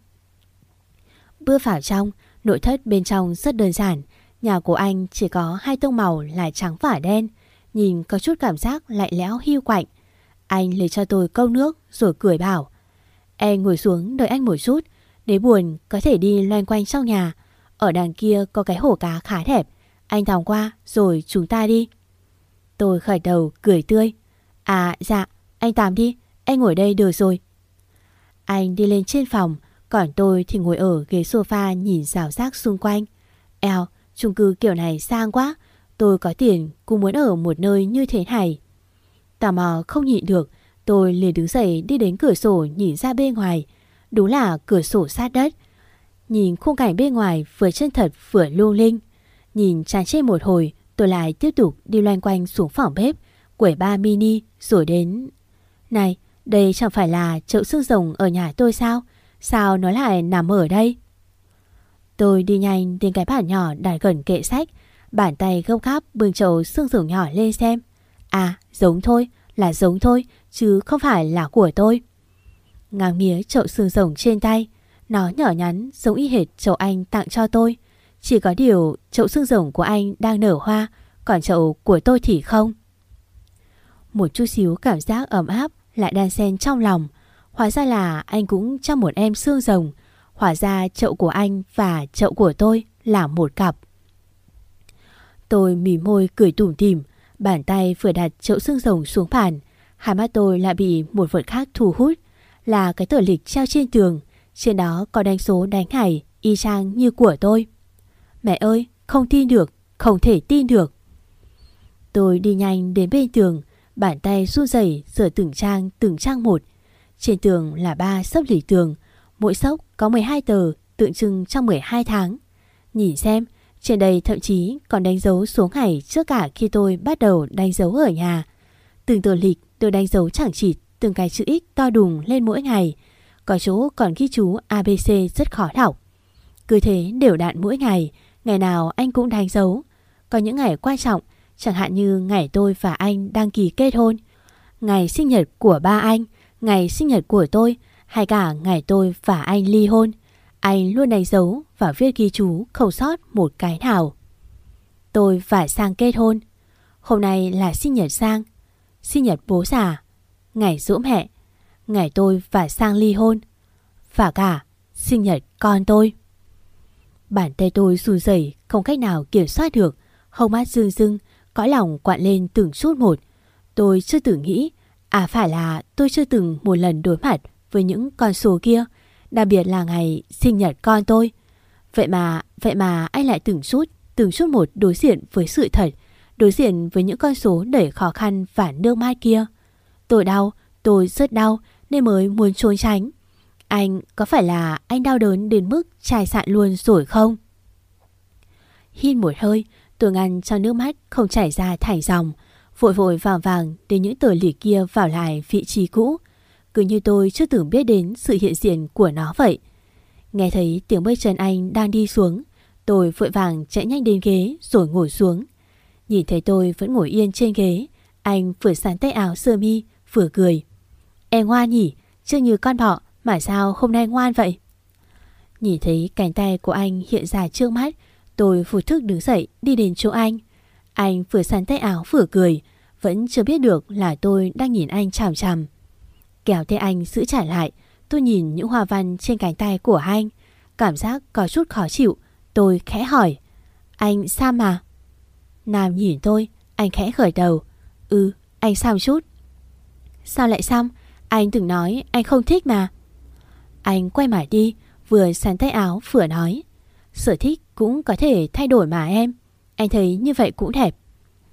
Bước vào trong, nội thất bên trong rất đơn giản. Nhà của anh chỉ có hai tông màu là trắng và đen, nhìn có chút cảm giác lạnh lẽo hiu quạnh. Anh lấy cho tôi cốc nước rồi cười bảo: Em ngồi xuống đợi anh một chút, nếu buồn có thể đi loanh quanh trong nhà. Ở đằng kia có cái hồ cá khá đẹp, anh thòng qua rồi chúng ta đi. Tôi khởi đầu cười tươi: À dạ, anh tạm đi, em ngồi đây được rồi. Anh đi lên trên phòng, còn tôi thì ngồi ở ghế sofa nhìn rào rác xung quanh. Eo, chung cư kiểu này sang quá, tôi có tiền cũng muốn ở một nơi như thế này. Tò mò không nhịn được, tôi liền đứng dậy đi đến cửa sổ nhìn ra bên ngoài. Đúng là cửa sổ sát đất. Nhìn khung cảnh bên ngoài vừa chân thật vừa lung linh. Nhìn chán chê một hồi, tôi lại tiếp tục đi loanh quanh xuống phòng bếp, quẩy ba mini rồi đến... Này, đây chẳng phải là chậu xương rồng ở nhà tôi sao? Sao nó lại nằm ở đây? Tôi đi nhanh đến cái bàn nhỏ đặt gần kệ sách, bàn tay gấp gáp bưng chậu xương rồng nhỏ lên xem. À, giống thôi, là giống thôi, chứ không phải là của tôi. Ngắm nghía chậu xương rồng trên tay, nó nhỏ nhắn giống y hệt chậu anh tặng cho tôi. Chỉ có điều chậu xương rồng của anh đang nở hoa, còn chậu của tôi thì không. Một chút xíu cảm giác ấm áp lại đan xen trong lòng. Hóa ra là anh cũng chăm một em xương rồng. Hóa ra chậu của anh và chậu của tôi là một cặp. Tôi mỉm môi cười tủm tỉm, bàn tay vừa đặt chậu xương rồng xuống bàn, hai mắt tôi lại bị một vật khác thu hút. Là cái tờ lịch treo trên tường, trên đó có đánh số đánh ngày y chang như của tôi. Mẹ ơi, không tin được, không thể tin được. Tôi đi nhanh đến bên tường, bàn tay run rẩy sửa từng trang từng trang một. Trên tường là ba xấp lì tường, mỗi xốc có mười hai tờ, tượng trưng trong mười hai tháng. Nhìn xem, trên đây thậm chí còn đánh dấu số ngày trước cả khi tôi bắt đầu đánh dấu ở nhà. Từng tờ lịch tôi đánh dấu chẳng chịt từng cái chữ X to đùng lên mỗi ngày. Có chỗ còn ghi chú a bê xê rất khó đọc. Cứ thế đều đặn mỗi ngày, ngày nào anh cũng đánh dấu. Có những ngày quan trọng, chẳng hạn như ngày tôi và anh đăng ký kết hôn, ngày sinh nhật của ba anh, ngày sinh nhật của tôi, hay cả ngày tôi và anh ly hôn, anh luôn đánh dấu và viết ghi chú không sót một cái nào. Tôi và Sang kết hôn. Hôm nay là sinh nhật Sang, sinh nhật bố già, ngày giỗ mẹ, ngày tôi và Sang ly hôn, và cả sinh nhật con tôi. Bàn tay tôi run rẩy không cách nào kiểm soát được, hốc mắt rưng rưng, cõi lòng quặn lên từng chút một. Tôi chưa từng nghĩ, à phải là tôi chưa từng một lần đối mặt với những con số kia, đặc biệt là ngày sinh nhật con tôi. Vậy mà, vậy mà anh lại từng chút, từng chút một đối diện với sự thật, đối diện với những con số đầy khó khăn và nước mắt kia. Tôi đau, tôi rất đau nên mới muốn trốn tránh. Anh, có phải là anh đau đớn đến mức chai sạn luôn rồi không? Hít một hơi, tôi ngăn cho nước mắt không chảy ra thành dòng, vội vội vàng vàng để những tờ lịch kia vào lại vị trí cũ, cứ như tôi chưa từng biết đến sự hiện diện của nó vậy. Nghe thấy tiếng bước chân anh đang đi xuống, tôi vội vàng chạy nhanh đến ghế rồi ngồi xuống. Nhìn thấy tôi vẫn ngồi yên trên ghế, anh vừa sắn tay áo sơ mi vừa cười. Em ngoan nhỉ, chưa như con bọ mà sao hôm nay ngoan vậy? Nhìn thấy cánh tay của anh hiện ra trước mắt, tôi vô thức đứng dậy đi đến chỗ anh. Anh vừa sắn tay áo vừa cười, vẫn chưa biết được là tôi đang nhìn anh chằm chằm. Kéo tay anh giữ trả lại, tôi nhìn những hoa văn trên cánh tay của anh, cảm giác có chút khó chịu. Tôi khẽ hỏi, anh Sam à? Nam nhìn tôi, anh khẽ khởi đầu. Ừ, anh Sam chút. Sao lại Sam? Anh từng nói anh không thích mà. Anh quay mặt đi, vừa sắn tay áo vừa nói, sở thích cũng có thể thay đổi mà em. Anh thấy như vậy cũng đẹp.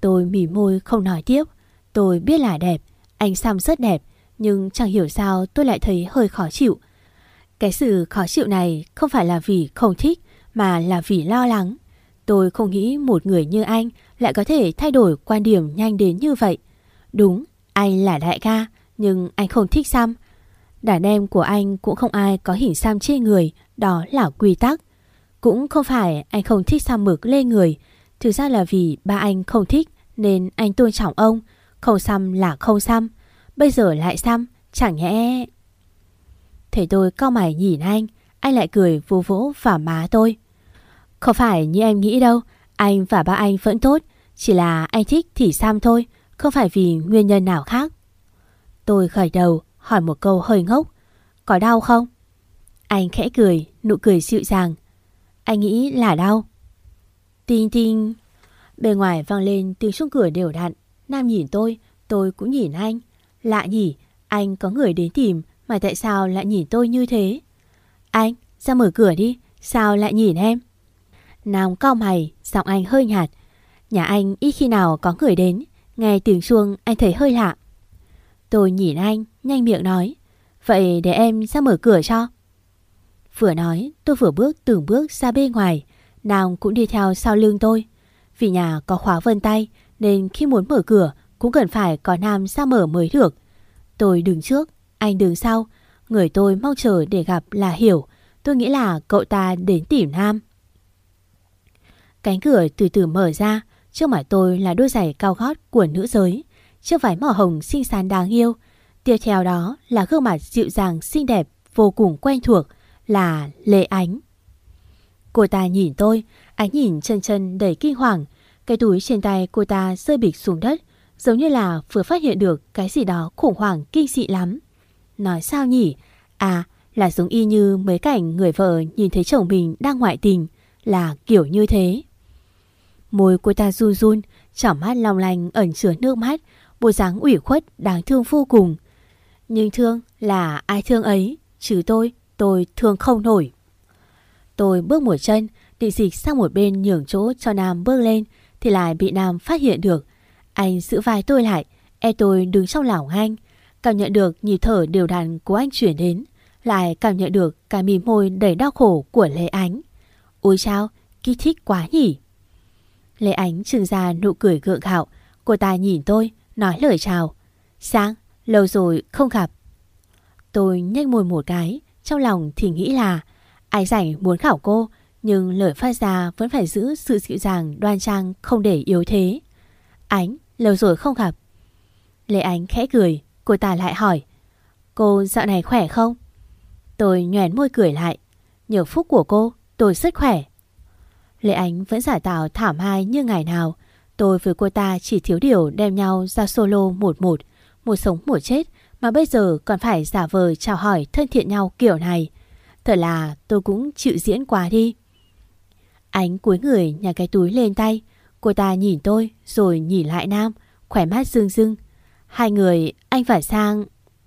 Tôi mỉm môi không nói tiếp. Tôi biết là đẹp, anh Sam rất đẹp, nhưng chẳng hiểu sao tôi lại thấy hơi khó chịu. Cái sự khó chịu này không phải là vì không thích, mà là vì lo lắng. Tôi không nghĩ một người như anh lại có thể thay đổi quan điểm nhanh đến như vậy. Đúng, anh là đại ca, nhưng anh không thích Sam. Đàn em của anh cũng không ai có hình xăm trên người, đó là quy tắc. Cũng không phải anh không thích xăm mực lên người, thực ra là vì ba anh không thích nên anh tôn trọng ông. Không xăm là không xăm, bây giờ lại xăm, chẳng nhẽ... Thấy tôi cau mày nhìn anh, anh lại cười vỗ vỗ vào má tôi. Không phải như em nghĩ đâu, anh và ba anh vẫn tốt, chỉ là anh thích thì xăm thôi, không phải vì nguyên nhân nào khác. Tôi gật đầu, hỏi một câu hơi ngốc. Có đau không? Anh khẽ cười, nụ cười dịu dàng. Anh nghĩ là đau. Tinh tinh. Bên ngoài vang lên tiếng chuông cửa đều đặn. Nam nhìn tôi, tôi cũng nhìn anh. Lạ nhỉ, anh có người đến tìm mà tại sao lại nhìn tôi như thế? Anh, ra mở cửa đi, sao lại nhìn em? Nam cau mày, giọng anh hơi nhạt. Nhà anh ít khi nào có người đến, nghe tiếng chuông anh thấy hơi lạ. Tôi nhìn anh, nhanh miệng nói. Vậy để em ra mở cửa cho. Vừa nói, tôi vừa bước từng bước ra bên ngoài. Nam cũng đi theo sau lưng tôi. Vì nhà có khóa vân tay nên khi muốn mở cửa cũng cần phải có Nam ra mở mới được. Tôi đứng trước, anh đứng sau. Người tôi mong chờ để gặp là Hiểu. Tôi nghĩ là cậu ta đến tìm Nam. Cánh cửa từ từ mở ra. Trước mặt tôi là đôi giày cao gót của nữ giới, chiếc váy màu hồng xinh xắn đáng yêu. Tiếp theo đó là gương mặt dịu dàng xinh đẹp vô cùng quen thuộc, là Lệ Ánh. Cô ta nhìn tôi, ánh nhìn chân chân đầy kinh hoàng. Cái túi trên tay cô ta rơi bịch xuống đất, giống như là vừa phát hiện được cái gì đó khủng hoảng kinh dị lắm. Nói sao nhỉ? À, là giống y như mấy cảnh người vợ nhìn thấy chồng mình đang ngoại tình, là kiểu như thế. Môi cô ta run run, tròng mắt long lanh ẩn chứa nước mắt, bộ dáng ủy khuất đáng thương vô cùng. Nhưng thương là ai thương ấy, chứ tôi, tôi thương không nổi. Tôi bước một chân, định dịch sang một bên nhường chỗ cho Nam bước lên, thì lại bị Nam phát hiện được. Anh giữ vai tôi lại, e tôi đứng trong lòng anh, cảm nhận được nhịp thở đều đặn của anh chuyển đến, lại cảm nhận được cái mím môi đầy đau khổ của Lệ Ánh. Ôi chao, kích thích quá nhỉ. Lệ Ánh trừng ra nụ cười gượng gạo. Cô ta nhìn tôi, nói lời chào. Sang, lâu rồi không gặp. Tôi nhếch môi một cái, trong lòng thì nghĩ là ai rảnh muốn khảo cô, nhưng lời phát ra vẫn phải giữ sự dịu dàng đoan trang, không để yếu thế. Ánh, lâu rồi không gặp. Lệ Ánh khẽ cười. Cô ta lại hỏi, cô dạo này khỏe không? Tôi nhoẻn môi cười lại. Nhờ phúc của cô, tôi rất khỏe. Lệ Ánh vẫn giả tạo thảo mai như ngày nào. Tôi với cô ta chỉ thiếu điều đem nhau ra solo một một, một sống một chết, mà bây giờ còn phải giả vờ chào hỏi thân thiện nhau kiểu này. Thật là tôi cũng chịu diễn quá đi. Ánh cúi người nhặt cái túi lên tay. Cô ta nhìn tôi rồi nhìn lại Nam, khỏe mắt rưng rưng. Hai người, anh phải sang...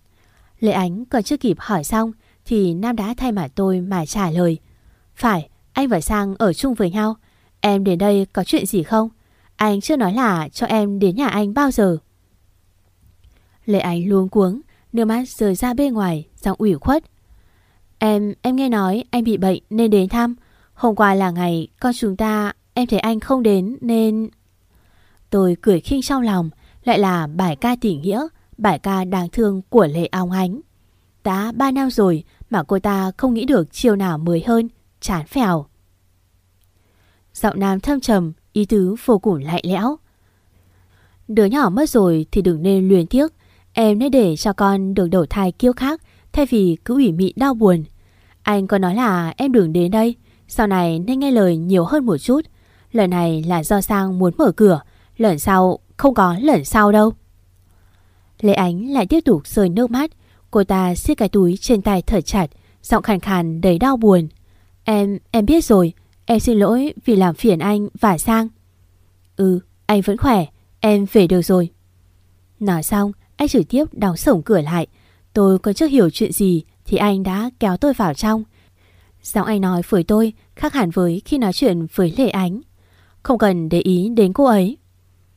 Lệ Ánh còn chưa kịp hỏi xong thì Nam đã thay mặt tôi mà trả lời. Phải, anh và Sang ở chung với nhau. Em đến đây có chuyện gì không? Anh chưa nói là cho em đến nhà anh bao giờ. Lệ Ánh luống cuống, nước mắt rơi ra bên ngoài, giọng ủy khuất. Em, em nghe nói anh bị bệnh nên đến thăm. Hôm qua là ngày con chúng ta, em thấy anh không đến nên... Tôi cười khinh trong lòng, lại là bài ca tình nghĩa, bài ca đáng thương của Lệ Óng Ánh. Đã ba năm rồi mà cô ta không nghĩ được chiều nào mới hơn, chán phèo. Giọng Nam thâm trầm, ý tứ vô cùng lạnh lẽo. Đứa nhỏ mất rồi thì đừng nên luyến tiếc. Em nên để cho con được đổi thai kiêu khác, thay vì cứ ủy mị đau buồn. Anh có nói là em đừng đến đây, sau này nên nghe lời nhiều hơn một chút. Lần này là do Sang muốn mở cửa, lần sau không có lần sau đâu. Lệ Ánh lại tiếp tục rơi nước mắt. Cô ta siết cái túi trên tay thật chặt, giọng khàn khàn đầy đau buồn. Em, em biết rồi, em xin lỗi vì làm phiền anh và Sang. Ừ, anh vẫn khỏe, em về được rồi. Nói xong, anh trực tiếp đóng sổng cửa lại. Tôi còn chưa hiểu chuyện gì thì anh đã kéo tôi vào trong. Giọng anh nói với tôi khác hẳn với khi nói chuyện với Lệ Ánh. Không cần để ý đến cô ấy.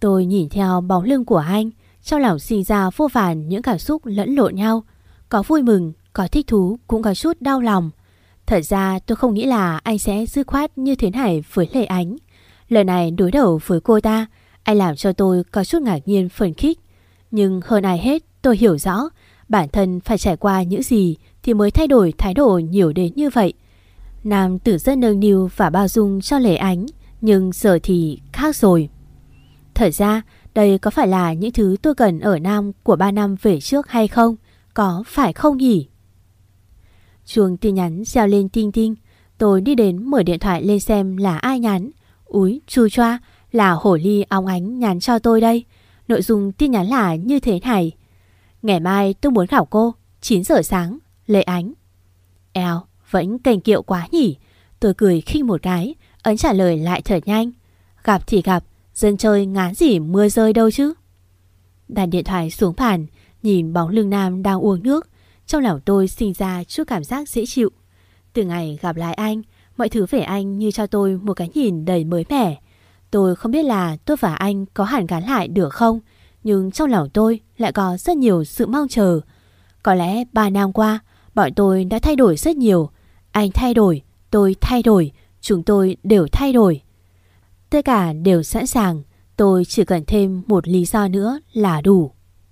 Tôi nhìn theo bóng lưng của anh, trong lòng sinh ra vô vàn những cảm xúc lẫn lộn nhau. Có vui mừng, có thích thú, cũng có chút đau lòng. Thật ra tôi không nghĩ là anh sẽ dứt khoát như thế này với Lệ Ánh. Lần này đối đầu với cô ta, anh làm cho tôi có chút ngạc nhiên phấn khích. Nhưng hơn ai hết, tôi hiểu rõ bản thân phải trải qua những gì thì mới thay đổi thái độ nhiều đến như vậy. Nam tử rất nâng niu và bao dung cho Lệ Ánh, nhưng giờ thì khác rồi. Thật ra đây có phải là những thứ tôi cần ở Nam của ba năm về trước hay không? Có phải không nhỉ? Chuông tin nhắn reo lên tinh tinh. Tôi đi đến mở điện thoại lên xem là ai nhắn. Úi chu choa, là Hổ Ly óng ánh nhắn cho tôi đây. Nội dung tin nhắn là như thế này: ngày mai tôi muốn gặp cô, chín giờ sáng, Lệ Ánh. Eo, vẫn cành kiệu quá nhỉ. Tôi cười khinh một cái, ấn trả lời lại thật nhanh. Gặp thì gặp, dân chơi ngán gì mưa rơi đâu chứ. Đặt điện thoại xuống bàn, nhìn bóng lưng Nam đang uống nước, trong lòng tôi sinh ra chút cảm giác dễ chịu. Từ ngày gặp lại anh, mọi thứ về anh như cho tôi một cái nhìn đầy mới mẻ. Tôi không biết là tôi và anh có hàn gắn lại được không, nhưng trong lòng tôi lại có rất nhiều sự mong chờ. Có lẽ ba năm qua, bọn tôi đã thay đổi rất nhiều. Anh thay đổi, tôi thay đổi, chúng tôi đều thay đổi. Tất cả đều sẵn sàng, tôi chỉ cần thêm một lý do nữa là đủ.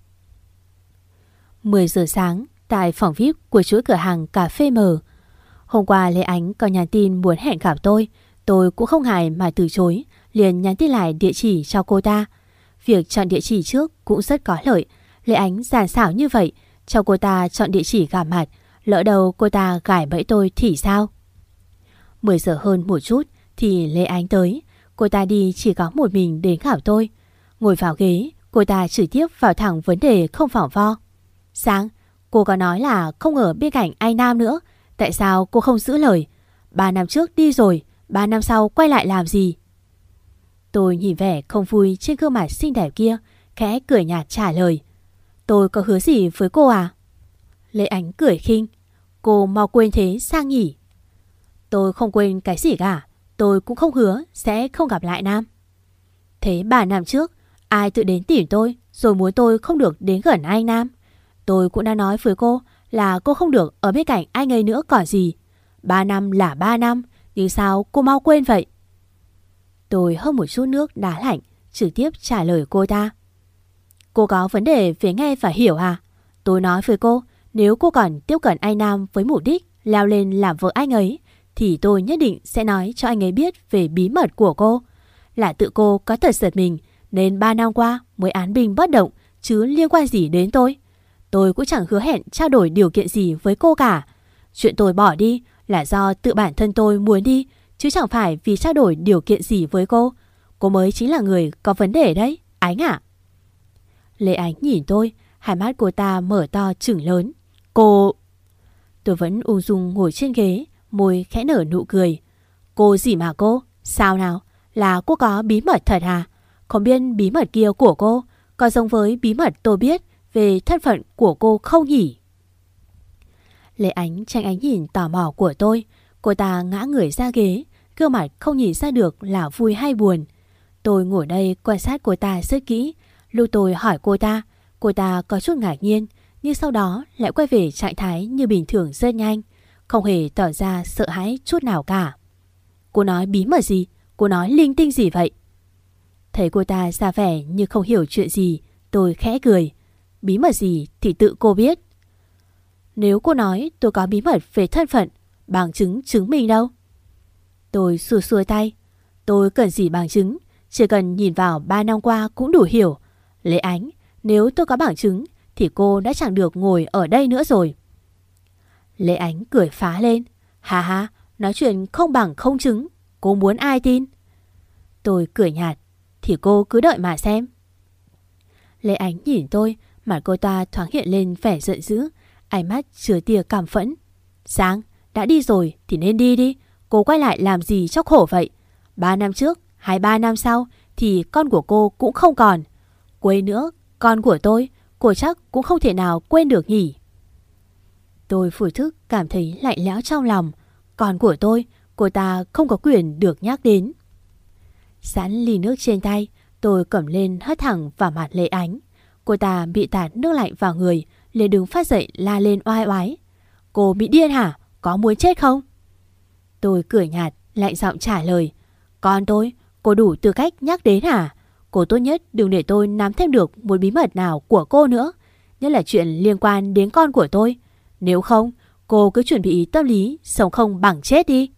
mười giờ sáng, tại phòng vi ai pi của chuỗi cửa hàng cà phê mờ. Hôm qua Lê Ánh có nhắn tin muốn hẹn gặp tôi. Tôi cũng không ngại mà từ chối, liền nhắn tin lại địa chỉ cho cô ta. Việc chọn địa chỉ trước cũng rất có lợi. Lê Ánh giản xảo như vậy, cho cô ta chọn địa chỉ gặp mặt, lỡ đầu cô ta gài bẫy tôi thì sao? mười giờ hơn một chút thì Lê Ánh tới. Cô ta đi chỉ có một mình đến gặp tôi. Ngồi vào ghế, cô ta trực tiếp vào thẳng vấn đề không phỏng vo. Sáng, cô có nói là không ở bên cạnh anh Nam nữa. Tại sao cô không giữ lời? Ba năm trước đi rồi, ba năm sau quay lại làm gì? Tôi nhìn vẻ không vui trên gương mặt xinh đẹp kia, khẽ cười nhạt trả lời. Tôi có hứa gì với cô à? Lê Ánh cười khinh. Cô mau quên thế sang nhỉ? Tôi không quên cái gì cả. Tôi cũng không hứa sẽ không gặp lại Nam. Thế ba năm trước, ai tự đến tìm tôi rồi muốn tôi không được đến gần anh Nam? Tôi cũng đã nói với cô là cô không được ở bên cạnh anh ấy nữa còn gì. Ba năm là ba năm, nhưng sao cô mau quên vậy? Tôi hớp một chút nước đá lạnh, trực tiếp trả lời cô ta. Cô có vấn đề về nghe và hiểu à? Tôi nói với cô, nếu cô còn tiếp cận anh Nam với mục đích leo lên làm vợ anh ấy, thì tôi nhất định sẽ nói cho anh ấy biết về bí mật của cô. Là tự cô có thật giật mình, nên ba năm qua mới án binh bất động, chứ liên quan gì đến tôi. Tôi cũng chẳng hứa hẹn trao đổi điều kiện gì với cô cả. Chuyện tôi bỏ đi là do tự bản thân tôi muốn đi, chứ chẳng phải vì trao đổi điều kiện gì với cô. Cô mới chính là người có vấn đề đấy, Ánh ạ. Lê Ánh nhìn tôi, hai mắt cô ta mở to trừng lớn. Cô... Tôi vẫn ung dung ngồi trên ghế, môi khẽ nở nụ cười. Cô gì mà cô? Sao nào? Là cô có bí mật thật à? Không biết bí mật kia của cô có giống với bí mật tôi biết về thân phận của cô không nhỉ? Lê Ánh tranh ánh nhìn tò mò của tôi. Cô ta ngã người ra ghế, gương mặt không nhìn ra được là vui hay buồn. Tôi ngồi đây quan sát cô ta rất kỹ. Lúc tôi hỏi cô ta, cô ta có chút ngạc nhiên, nhưng sau đó lại quay về trạng thái như bình thường rất nhanh, không hề tỏ ra sợ hãi chút nào cả. Cô nói bí mật gì? Cô nói linh tinh gì vậy? Thấy cô ta ra vẻ như không hiểu chuyện gì, tôi khẽ cười. Bí mật gì thì tự cô biết. Nếu cô nói tôi có bí mật về thân phận, bằng chứng chứng minh đâu? Tôi xua xua tay. Tôi cần gì bằng chứng? Chỉ cần nhìn vào ba năm qua cũng đủ hiểu. Lê Ánh, nếu tôi có bằng chứng thì cô đã chẳng được ngồi ở đây nữa rồi. Lê Ánh cười phá lên. Hà hà, nói chuyện không bằng không chứng, cô muốn ai tin? Tôi cười nhạt. Thì cô cứ đợi mà xem. Lê Ánh nhìn tôi, mặt cô ta thoáng hiện lên vẻ giận dữ, ánh mắt chứa tia cảm phẫn. Sáng, đã đi rồi thì nên đi đi. Cô quay lại làm gì cho khổ vậy? Ba năm trước hay ba năm sau thì con của cô cũng không còn. Quên nữa, con của tôi, cô chắc cũng không thể nào quên được nhỉ? Tôi phủ thức cảm thấy lạnh lẽo trong lòng. Con của tôi, cô ta không có quyền được nhắc đến. Sẵn ly nước trên tay, Tôi cầm lên hất thẳng vào mặt Lệ Ánh. Cô ta bị tạt nước lạnh vào người, liền đứng phát dậy la lên oai oái. Cô bị điên hả? Có muốn chết không? Tôi cười nhạt, lạnh giọng trả lời. Con tôi, cô đủ tư cách nhắc đến hả? Cô tốt nhất đừng để tôi nắm thêm được một bí mật nào của cô nữa, nhất là chuyện liên quan đến con của tôi. Nếu không, cô cứ chuẩn bị tâm lý sống không bằng chết đi.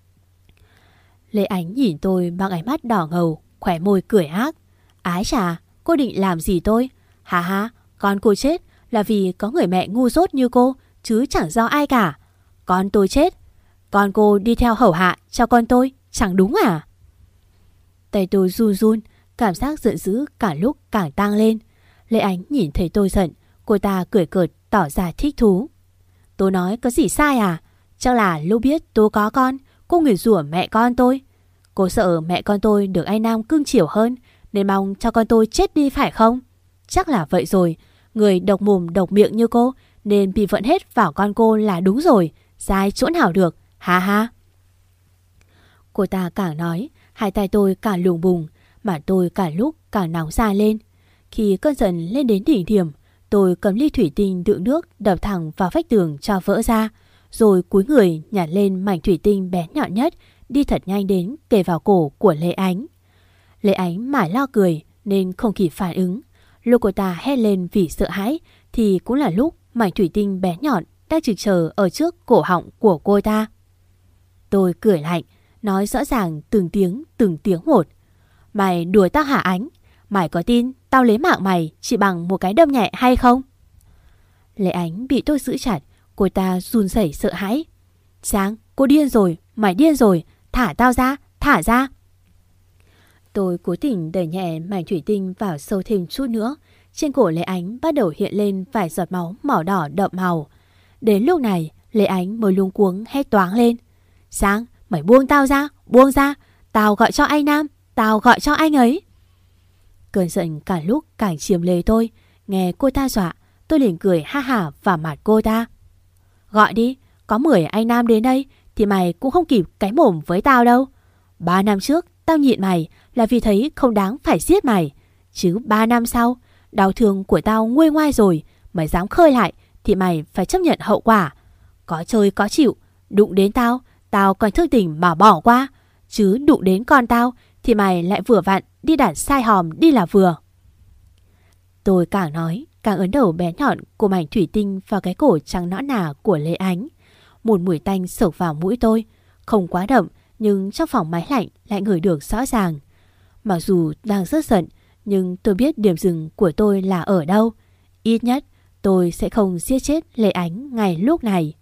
Lệ Ánh nhìn tôi bằng ánh mắt đỏ ngầu, khóe môi cười ác. Ái chà, cô định làm gì tôi? Hà hà, con cô chết là vì có người mẹ ngu dốt như cô, chứ chẳng do ai cả. Con tôi chết, con cô đi theo hầu hạ cho con tôi, chẳng đúng à? Tay tôi run run, cảm giác giận dữ cả lúc càng tăng lên. Lệ Ánh nhìn thấy tôi giận, cô ta cười cợt tỏ ra thích thú. Tôi nói có gì sai à? Chắc là lúc biết tôi có con, cô nguyền rủa mẹ con tôi. Cô sợ mẹ con tôi được anh Nam cưng chiều hơn, nên mong cho con tôi chết đi phải không? Chắc là vậy rồi. Người độc mồm độc miệng như cô nên bị vận hết vào con cô là đúng rồi. Sai chỗ nào được, ha ha. Cô ta càng nói, hai tay tôi càng lùng bùng, mà tôi cả lúc càng nóng ra lên. Khi cơn giận lên đến đỉnh điểm, tôi cầm ly thủy tinh đựng nước đập thẳng vào vách tường cho vỡ ra, rồi cúi người nhặt lên mảnh thủy tinh bén nhọn nhất, đi thật nhanh đến kề vào cổ của Lệ Ánh. Lệ Ánh mải lo cười nên không kịp phản ứng. Lúc cô ta hét lên vì sợ hãi thì cũng là lúc mảnh thủy tinh bén nhọn đang trực chờ ở trước cổ họng của cô ta. Tôi cười lạnh, nói rõ ràng từng tiếng từng tiếng một. Mày đùa tao hả Ánh? Mày có tin tao lấy mạng mày chỉ bằng một cái đâm nhẹ hay không? Lệ Ánh bị tôi giữ chặt, cô ta run rẩy sợ hãi. Sáng, cô điên rồi, mày điên rồi, thả tao ra, thả ra. Tôi cố tình đẩy nhẹ mảnh thủy tinh vào sâu thêm chút nữa. Trên cổ Lệ Ánh bắt đầu hiện lên vài giọt máu màu đỏ đậm màu. Đến lúc này, Lệ Ánh mới luống cuống hét toáng lên. Sáng, mày buông tao ra, buông ra. Tao gọi cho anh Nam, tao gọi cho anh ấy. Cơn giận càng lúc càng chiếm lấy tôi. Nghe cô ta dọa, tôi liền cười ha hả vào mặt cô ta. Gọi đi, có mười anh Nam đến đây thì mày cũng không kịp cái mồm với tao đâu. Ba năm trước tao nhịn mày là vì thấy không đáng phải giết mày. Chứ ba năm sau, đau thương của tao nguôi ngoai rồi, mày dám khơi lại thì mày phải chấp nhận hậu quả. Có chơi có chịu, đụng đến tao, tao còn thương tình mà bỏ qua. Chứ đụng đến con tao thì mày lại vừa vặn đi đản sai hòm đi là vừa. Tôi càng nói càng ấn đầu bé nhọn của mảnh thủy tinh vào cái cổ trắng nõn nà của Lệ Ánh. Một mùi tanh sộc vào mũi tôi, không quá đậm nhưng trong phòng máy lạnh lại ngửi được rõ ràng. Mặc dù đang rất giận, nhưng tôi biết điểm dừng của tôi là ở đâu. Ít nhất tôi sẽ không giết chết Lệ Ánh ngay lúc này.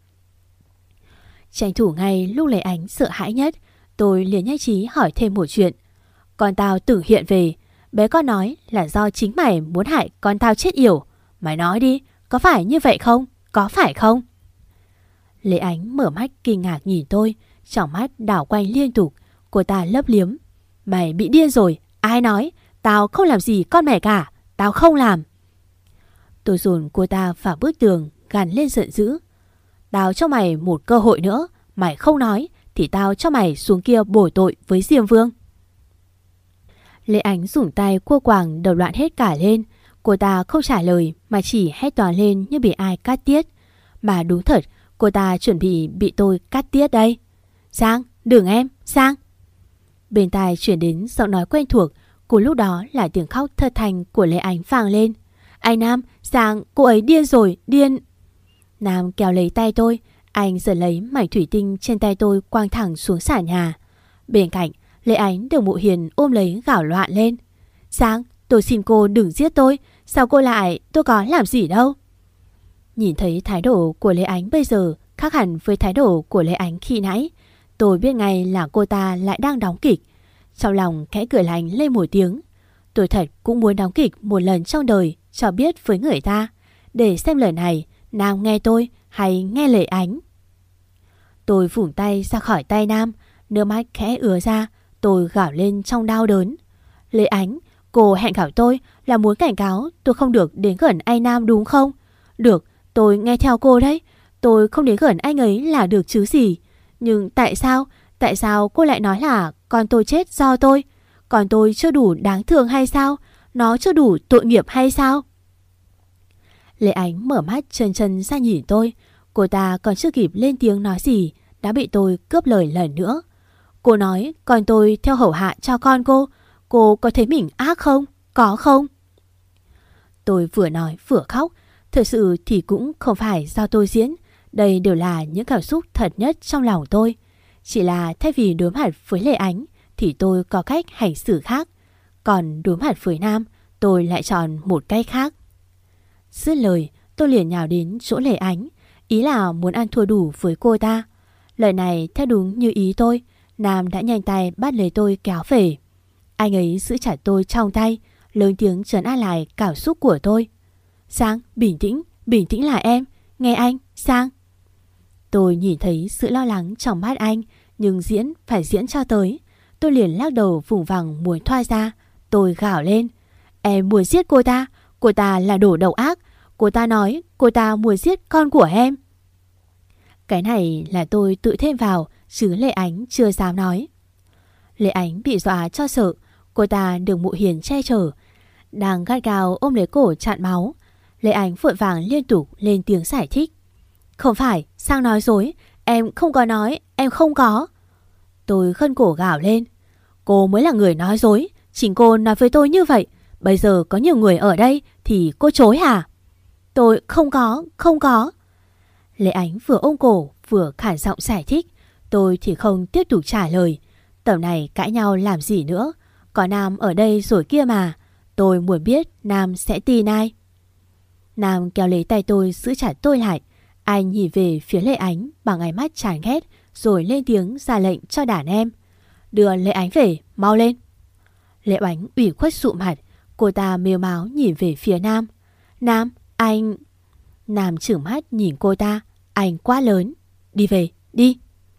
Tranh thủ ngay lúc Lệ Ánh sợ hãi nhất, tôi liền nhanh trí hỏi thêm một chuyện. Con tao tưởng hiện về, bé con nói là do chính mày muốn hại con tao chết yểu. Mày nói đi, có phải như vậy không? Có phải không? Lệ Ánh mở mắt kinh ngạc nhìn tôi, trong mắt đảo quanh liên tục. Cô ta lấp liếm. Mày bị điên rồi, ai nói? Tao không làm gì con mẹ cả, tao không làm. Tôi dồn cô ta vào bức tường, gằn lên giận dữ. Tao cho mày một cơ hội nữa, mày không nói thì tao cho mày xuống kia bồi tội với Diêm Vương. Lệ Ánh dùng tay cua quàng đầu loạn hết cả lên. Cô ta không trả lời mà chỉ hét toáng lên như bị ai cắt tiết. Mà đúng thật, cô ta chuẩn bị bị tôi cắt tiết đây. Giang, đừng em, Giang. Bên tai chuyển đến giọng nói quen thuộc. Cùng lúc đó là tiếng khóc thất thanh của Lệ Ánh vang lên. Anh Nam, Giang, cô ấy điên rồi, điên. Nam kéo lấy tay tôi. Anh giật lấy mảnh thủy tinh trên tay tôi quăng thẳng xuống sàn nhà. Bên cạnh, Lệ Ánh được Mụ Hiền ôm lấy gào loạn lên. Giang, tôi xin cô đừng giết tôi. Sao cô lại, tôi có làm gì đâu. Nhìn thấy thái độ của Lệ Ánh bây giờ khác hẳn với thái độ của Lệ Ánh khi nãy, tôi biết ngay là cô ta lại đang đóng kịch. Trong lòng khẽ cười lạnh lên một tiếng. Tôi thật cũng muốn đóng kịch một lần trong đời cho biết với người ta, để xem lời này Nam nghe tôi hay nghe Lệ Ánh. Tôi vùng tay ra khỏi tay Nam, nước mắt khẽ ứa ra. Tôi gào lên trong đau đớn. Lệ Ánh, cô hẹn gặp tôi là muốn cảnh cáo tôi không được đến gần anh Nam đúng không? Được, tôi nghe theo cô đấy. Tôi không đến gần anh ấy là được chứ gì. Nhưng tại sao, tại sao cô lại nói là con tôi chết do tôi? Còn tôi chưa đủ đáng thương hay sao? Nó chưa đủ tội nghiệp hay sao? Lệ Ánh mở mắt trân trân ra nhìn tôi. Cô ta còn chưa kịp lên tiếng nói gì đã bị tôi cướp lời lần nữa. Cô nói còn tôi theo hầu hạ cho con cô. Cô có thấy mình ác không? Có không? Tôi vừa nói vừa khóc. Thật sự thì cũng không phải do tôi diễn. Đây đều là những cảm xúc thật nhất trong lòng tôi. Chỉ là thay vì đối mặt với Lệ Ánh thì tôi có cách hành xử khác. Còn đối mặt với Nam, tôi lại chọn một cách khác. Dứt lời, tôi liền nhào đến chỗ Lệ Ánh, ý là muốn ăn thua đủ với cô ta. Lời này theo đúng như ý tôi, Nam đã nhanh tay bắt lấy tôi kéo về. Anh ấy giữ chặt tôi trong tay, lớn tiếng trấn an lại cảm xúc của tôi. Sang, bình tĩnh, bình tĩnh là em, nghe anh, Sang. Tôi nhìn thấy sự lo lắng trong mắt anh, nhưng diễn phải diễn cho tới. Tôi liền lắc đầu vùng vằng muốn thoát ra. Tôi gào lên. Em muốn giết cô ta, cô ta là đồ độc ác. Cô ta nói cô ta muốn giết con của em. Cái này là tôi tự thêm vào, chứ Lệ Ánh chưa dám nói. Lệ Ánh bị dọa cho sợ. Cô ta được Mụ Hiền che chở, đang gắt gao ôm lấy cổ chặn máu. Lệ Ánh vội vàng liên tục lên tiếng giải thích. Không phải, Sang nói dối. Em không có nói, em không có. Tôi khân cổ gào lên. Cô mới là người nói dối. Chính cô nói với tôi như vậy. Bây giờ có nhiều người ở đây thì cô chối hả? Tôi không có, không có. Lệ Ánh vừa ôm cổ vừa khản giọng giải thích. Tôi thì không tiếp tục trả lời. Tầm này cãi nhau làm gì nữa? Có Nam ở đây rồi kia mà. Tôi muốn biết Nam sẽ tin ai. Nam kéo lấy tay tôi giữ chặt tôi lại. Anh nhìn về phía Lệ Ánh bằng ánh mắt chán ghét, rồi lên tiếng ra lệnh cho đàn em. Đưa Lệ Ánh về, mau lên. Lệ Ánh ủy khuất sụ mặt. Cô ta mếu máo nhìn về phía Nam. Nam, anh... Nam trừng mắt nhìn cô ta. Anh quá lớn. Đi về, đi.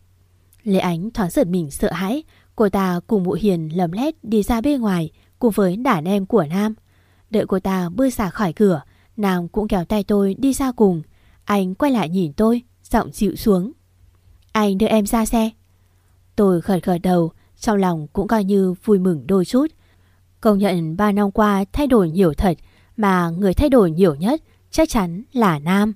Lệ Ánh thoáng giật mình sợ hãi. Cô ta cùng Mụ Hiền lấm lét đi ra bên ngoài cùng với đàn em của Nam. Đợi cô ta bước ra khỏi cửa, Nam cũng kéo tay tôi đi ra cùng. Anh quay lại nhìn tôi, giọng dịu xuống. Anh đưa em ra xe. Tôi gật gật đầu, trong lòng cũng coi như vui mừng đôi chút. Công nhận ba năm qua thay đổi nhiều thật, mà người thay đổi nhiều nhất chắc chắn là Nam.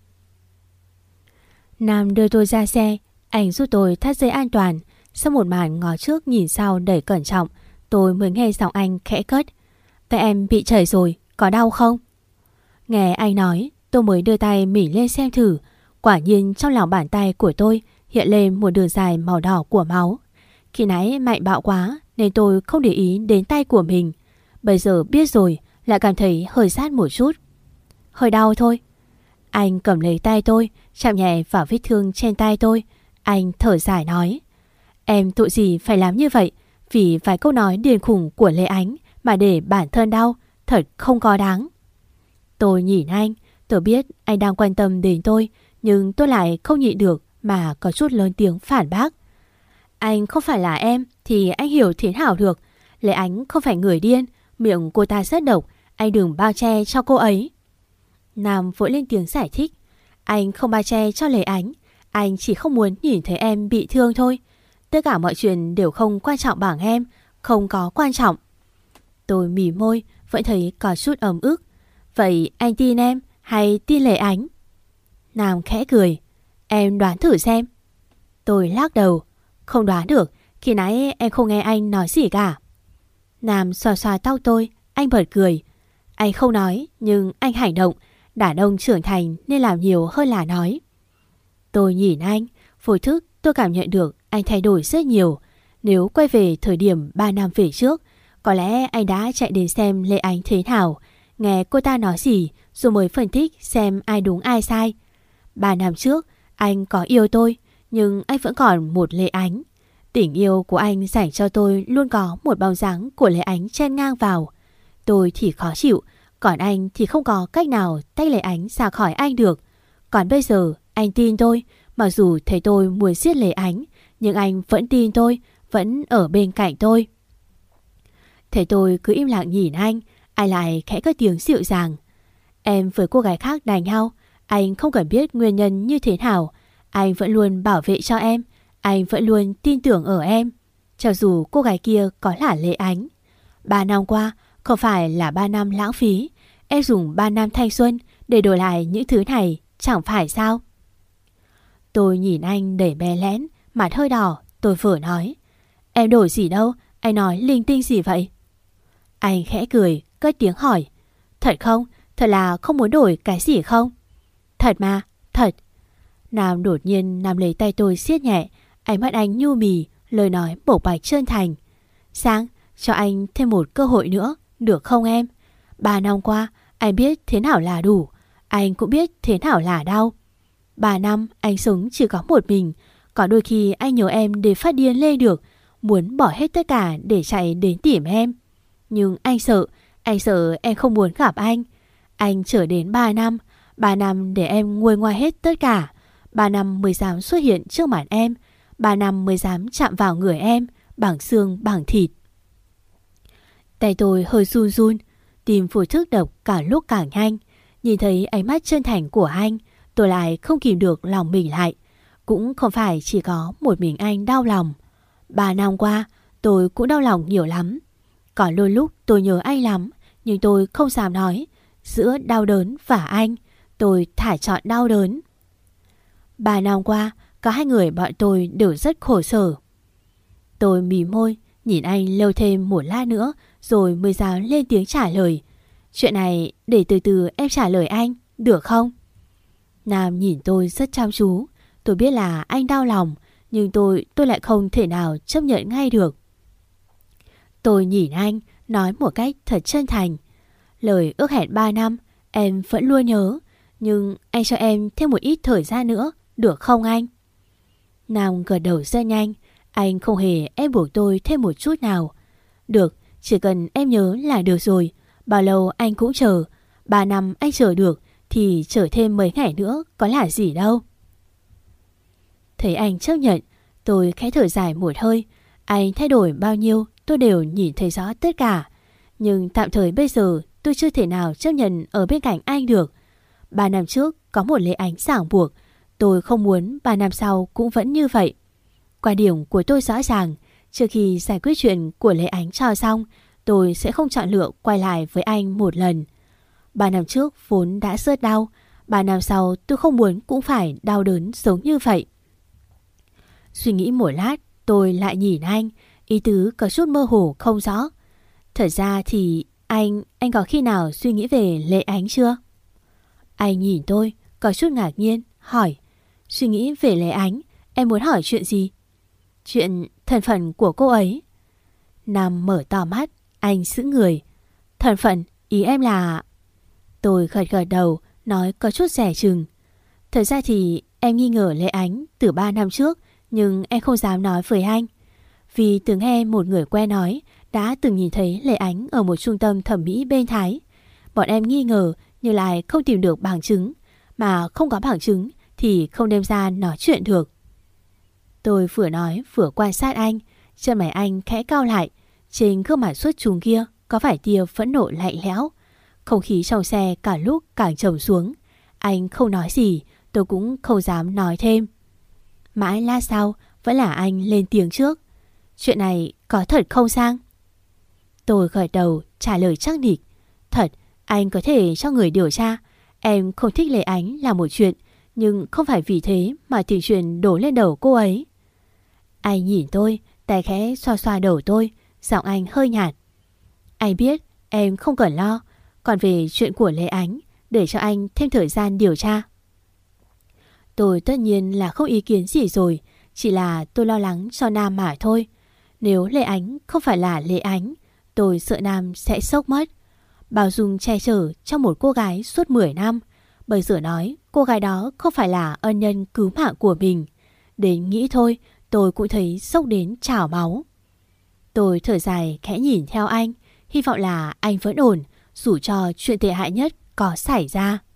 Nam đưa tôi ra xe, anh giúp tôi thắt dây an toàn. Sau một màn ngó trước nhìn sau đầy cẩn trọng, tôi mới nghe giọng anh khẽ cất. Tay em bị chảy rồi, có đau không? Nghe anh nói, tôi mới đưa tay mỉ lên xem thử. Quả nhiên trong lòng bàn tay của tôi hiện lên một đường dài màu đỏ của máu. Khi nãy mạnh bạo quá nên tôi không để ý đến tay của mình. Bây giờ biết rồi lại cảm thấy hơi sát một chút. Hơi đau thôi. Anh cầm lấy tay tôi, chạm nhẹ vào vết thương trên tay tôi. Anh thở dài nói. Em tội gì phải làm như vậy? Vì vài câu nói điên khủng của Lệ Ánh mà để bản thân đau, thật không có đáng. Tôi nhìn anh, tôi biết anh đang quan tâm đến tôi, nhưng tôi lại không nhịn được mà có chút lớn tiếng phản bác. Anh không phải là em thì anh hiểu thế nào được. Lệ Ánh không phải người điên, miệng cô ta rất độc, anh đừng bao che cho cô ấy. Nam vội lên tiếng giải thích. Anh không bao che cho Lệ Ánh, anh chỉ không muốn nhìn thấy em bị thương thôi. Tất cả mọi chuyện đều không quan trọng bằng em, không có quan trọng. Tôi mỉ môi, vẫn thấy có chút ấm ức. Vậy anh tin em hay tin Lệ Ánh? Nam khẽ cười. Em đoán thử xem. Tôi lắc đầu. Không đoán được, khi nãy em không nghe anh nói gì cả. Nam xoa xoa tóc tôi, anh bật cười. Anh không nói, nhưng anh hành động. Đàn ông trưởng thành nên làm nhiều hơn là nói. Tôi nhìn anh, vô thức tôi cảm nhận được anh thay đổi rất nhiều. Nếu quay về thời điểm ba năm về trước, có lẽ anh đã chạy đến xem Lệ Ánh thế nào, nghe cô ta nói gì, rồi mới phân tích xem ai đúng ai sai. Ba năm trước, anh có yêu tôi, nhưng anh vẫn còn một Lệ Ánh. Tình yêu của anh dành cho tôi luôn có một bóng dáng của Lệ Ánh chen ngang vào. Tôi thì khó chịu, còn anh thì không có cách nào tách Lệ Ánh ra khỏi anh được. Còn bây giờ, anh tin tôi, mặc dù thấy tôi muốn giết Lệ Ánh, nhưng anh vẫn tin tôi, vẫn ở bên cạnh tôi. Thấy tôi cứ im lặng nhìn anh, anh lại khẽ cất tiếng dịu dàng. Em với cô gái khác đánh nhau, anh không cần biết nguyên nhân như thế nào. Anh vẫn luôn bảo vệ cho em, anh vẫn luôn tin tưởng ở em. Cho dù cô gái kia có là Lệ Ánh. Ba năm qua không phải là ba năm lãng phí. Em dùng ba năm thanh xuân để đổi lại những thứ này, chẳng phải sao? Tôi nhìn anh đầy bé lén, mặt hơi đỏ. Tôi vừa nói, em đổi gì đâu, anh nói linh tinh gì vậy? Anh khẽ cười, cất tiếng hỏi, thật không? Thật là không muốn đổi cái gì không? Thật mà, thật. Nam đột nhiên nắm lấy tay tôi siết nhẹ, ánh mắt anh nhu mì, lời nói bộc bạch chân thành. Sang, cho anh thêm một cơ hội nữa, được không em? Ba năm qua, anh biết thế nào là đủ, anh cũng biết thế nào là đau. Ba năm anh sống chỉ có một mình, có đôi khi anh nhớ em để phát điên lên được, muốn bỏ hết tất cả để chạy đến tìm em. Nhưng anh sợ, anh sợ em không muốn gặp anh. Anh chờ đến ba năm, ba năm để em nguôi ngoai hết tất cả. Ba năm mới dám xuất hiện trước mặt em, ba năm mới dám chạm vào người em, bằng xương bằng thịt. Tay tôi hơi run run, tim phổi thức đập cả lúc càng nhanh. Nhìn thấy ánh mắt chân thành của anh, tôi lại không kìm được lòng mình lại. Cũng không phải chỉ có một mình anh đau lòng. Ba năm qua, tôi cũng đau lòng nhiều lắm. Có đôi lúc tôi nhớ anh lắm, nhưng tôi không dám nói. Giữa đau đớn và anh, tôi thả chọn đau đớn. Ba năm qua, có hai người bọn tôi đều rất khổ sở. Tôi mím môi, nhìn anh lâu thêm một lát nữa, rồi mới dám lên tiếng trả lời. Chuyện này để từ từ em trả lời anh, được không? Nam nhìn tôi rất chăm chú. Tôi biết là anh đau lòng, nhưng tôi tôi lại không thể nào chấp nhận ngay được. Tôi nhìn anh, nói một cách thật chân thành. Lời ước hẹn ba năm, em vẫn luôn nhớ, nhưng anh cho em thêm một ít thời gian nữa, được không anh? Nam gật đầu rất nhanh, anh không hề ép buộc tôi thêm một chút nào. Được, chỉ cần em nhớ là được rồi, bao lâu anh cũng chờ. Ba năm anh chờ được, thì chờ thêm mấy ngày nữa có là gì đâu. Thấy anh chấp nhận, tôi khẽ thở dài một hơi. Anh thay đổi bao nhiêu tôi đều nhìn thấy rõ tất cả. Nhưng tạm thời bây giờ tôi chưa thể nào chấp nhận ở bên cạnh anh được. Ba năm trước có một Lệ Ánh ràng buộc, tôi không muốn ba năm sau cũng vẫn như vậy. Quan điểm của tôi rõ ràng, trước khi giải quyết chuyện của Lệ Ánh cho xong, tôi sẽ không chọn lựa quay lại với anh một lần. Ba năm trước vốn đã rất đau, ba năm sau tôi không muốn cũng phải đau đớn giống như vậy. Suy nghĩ một lát, tôi lại nhìn anh, ý tứ có chút mơ hồ không rõ. Thật ra thì anh, anh có khi nào suy nghĩ về Lệ Ánh chưa? Anh nhìn tôi, có chút ngạc nhiên, hỏi. Suy nghĩ về Lệ Ánh, em muốn hỏi chuyện gì? Chuyện thân phận của cô ấy. Nam mở to mắt, anh sững người. Thân phận, ý em là... Tôi gật gật đầu, nói có chút dè chừng. Thật ra thì em nghi ngờ Lệ Ánh từ ba năm trước, nhưng em không dám nói với anh. Vì từng nghe một người quen nói đã từng nhìn thấy Lệ Ánh ở một trung tâm thẩm mỹ bên Thái. Bọn em nghi ngờ nhưng lại không tìm được bằng chứng, mà không có bằng chứng thì không đem ra nói chuyện được. Tôi vừa nói vừa quan sát anh, chân mày anh khẽ cau lại, trên gương mặt xuất trùng kia có phải tia phẫn nộ lạnh lẽo. Không khí trong xe cả lúc càng trầm xuống. Anh không nói gì, tôi cũng không dám nói thêm. Mãi lát sau vẫn là anh lên tiếng trước. Chuyện này có thật không Sang? Tôi gật đầu trả lời chắc nịch. Thật, anh có thể cho người điều tra. Em không thích Lệ Ánh là một chuyện, nhưng không phải vì thế mà tình chuyện đổ lên đầu cô ấy. Anh nhìn tôi, tay khẽ xoa xoa đầu tôi, giọng anh hơi nhạt. Anh biết em không cần lo. Còn về chuyện của Lệ Ánh, để cho anh thêm thời gian điều tra. Tôi tất nhiên là không ý kiến gì rồi, chỉ là tôi lo lắng cho Nam mà thôi. Nếu Lệ Ánh không phải là Lệ Ánh, tôi sợ Nam sẽ sốc mất. Bao dung che chở cho một cô gái suốt mười năm, bây giờ nói cô gái đó không phải là ân nhân cứu mạng của mình. Đến nghĩ thôi, tôi cũng thấy sốc đến trào máu. Tôi thở dài khẽ nhìn theo anh, hy vọng là anh vẫn ổn, dù cho chuyện tệ hại nhất có xảy ra.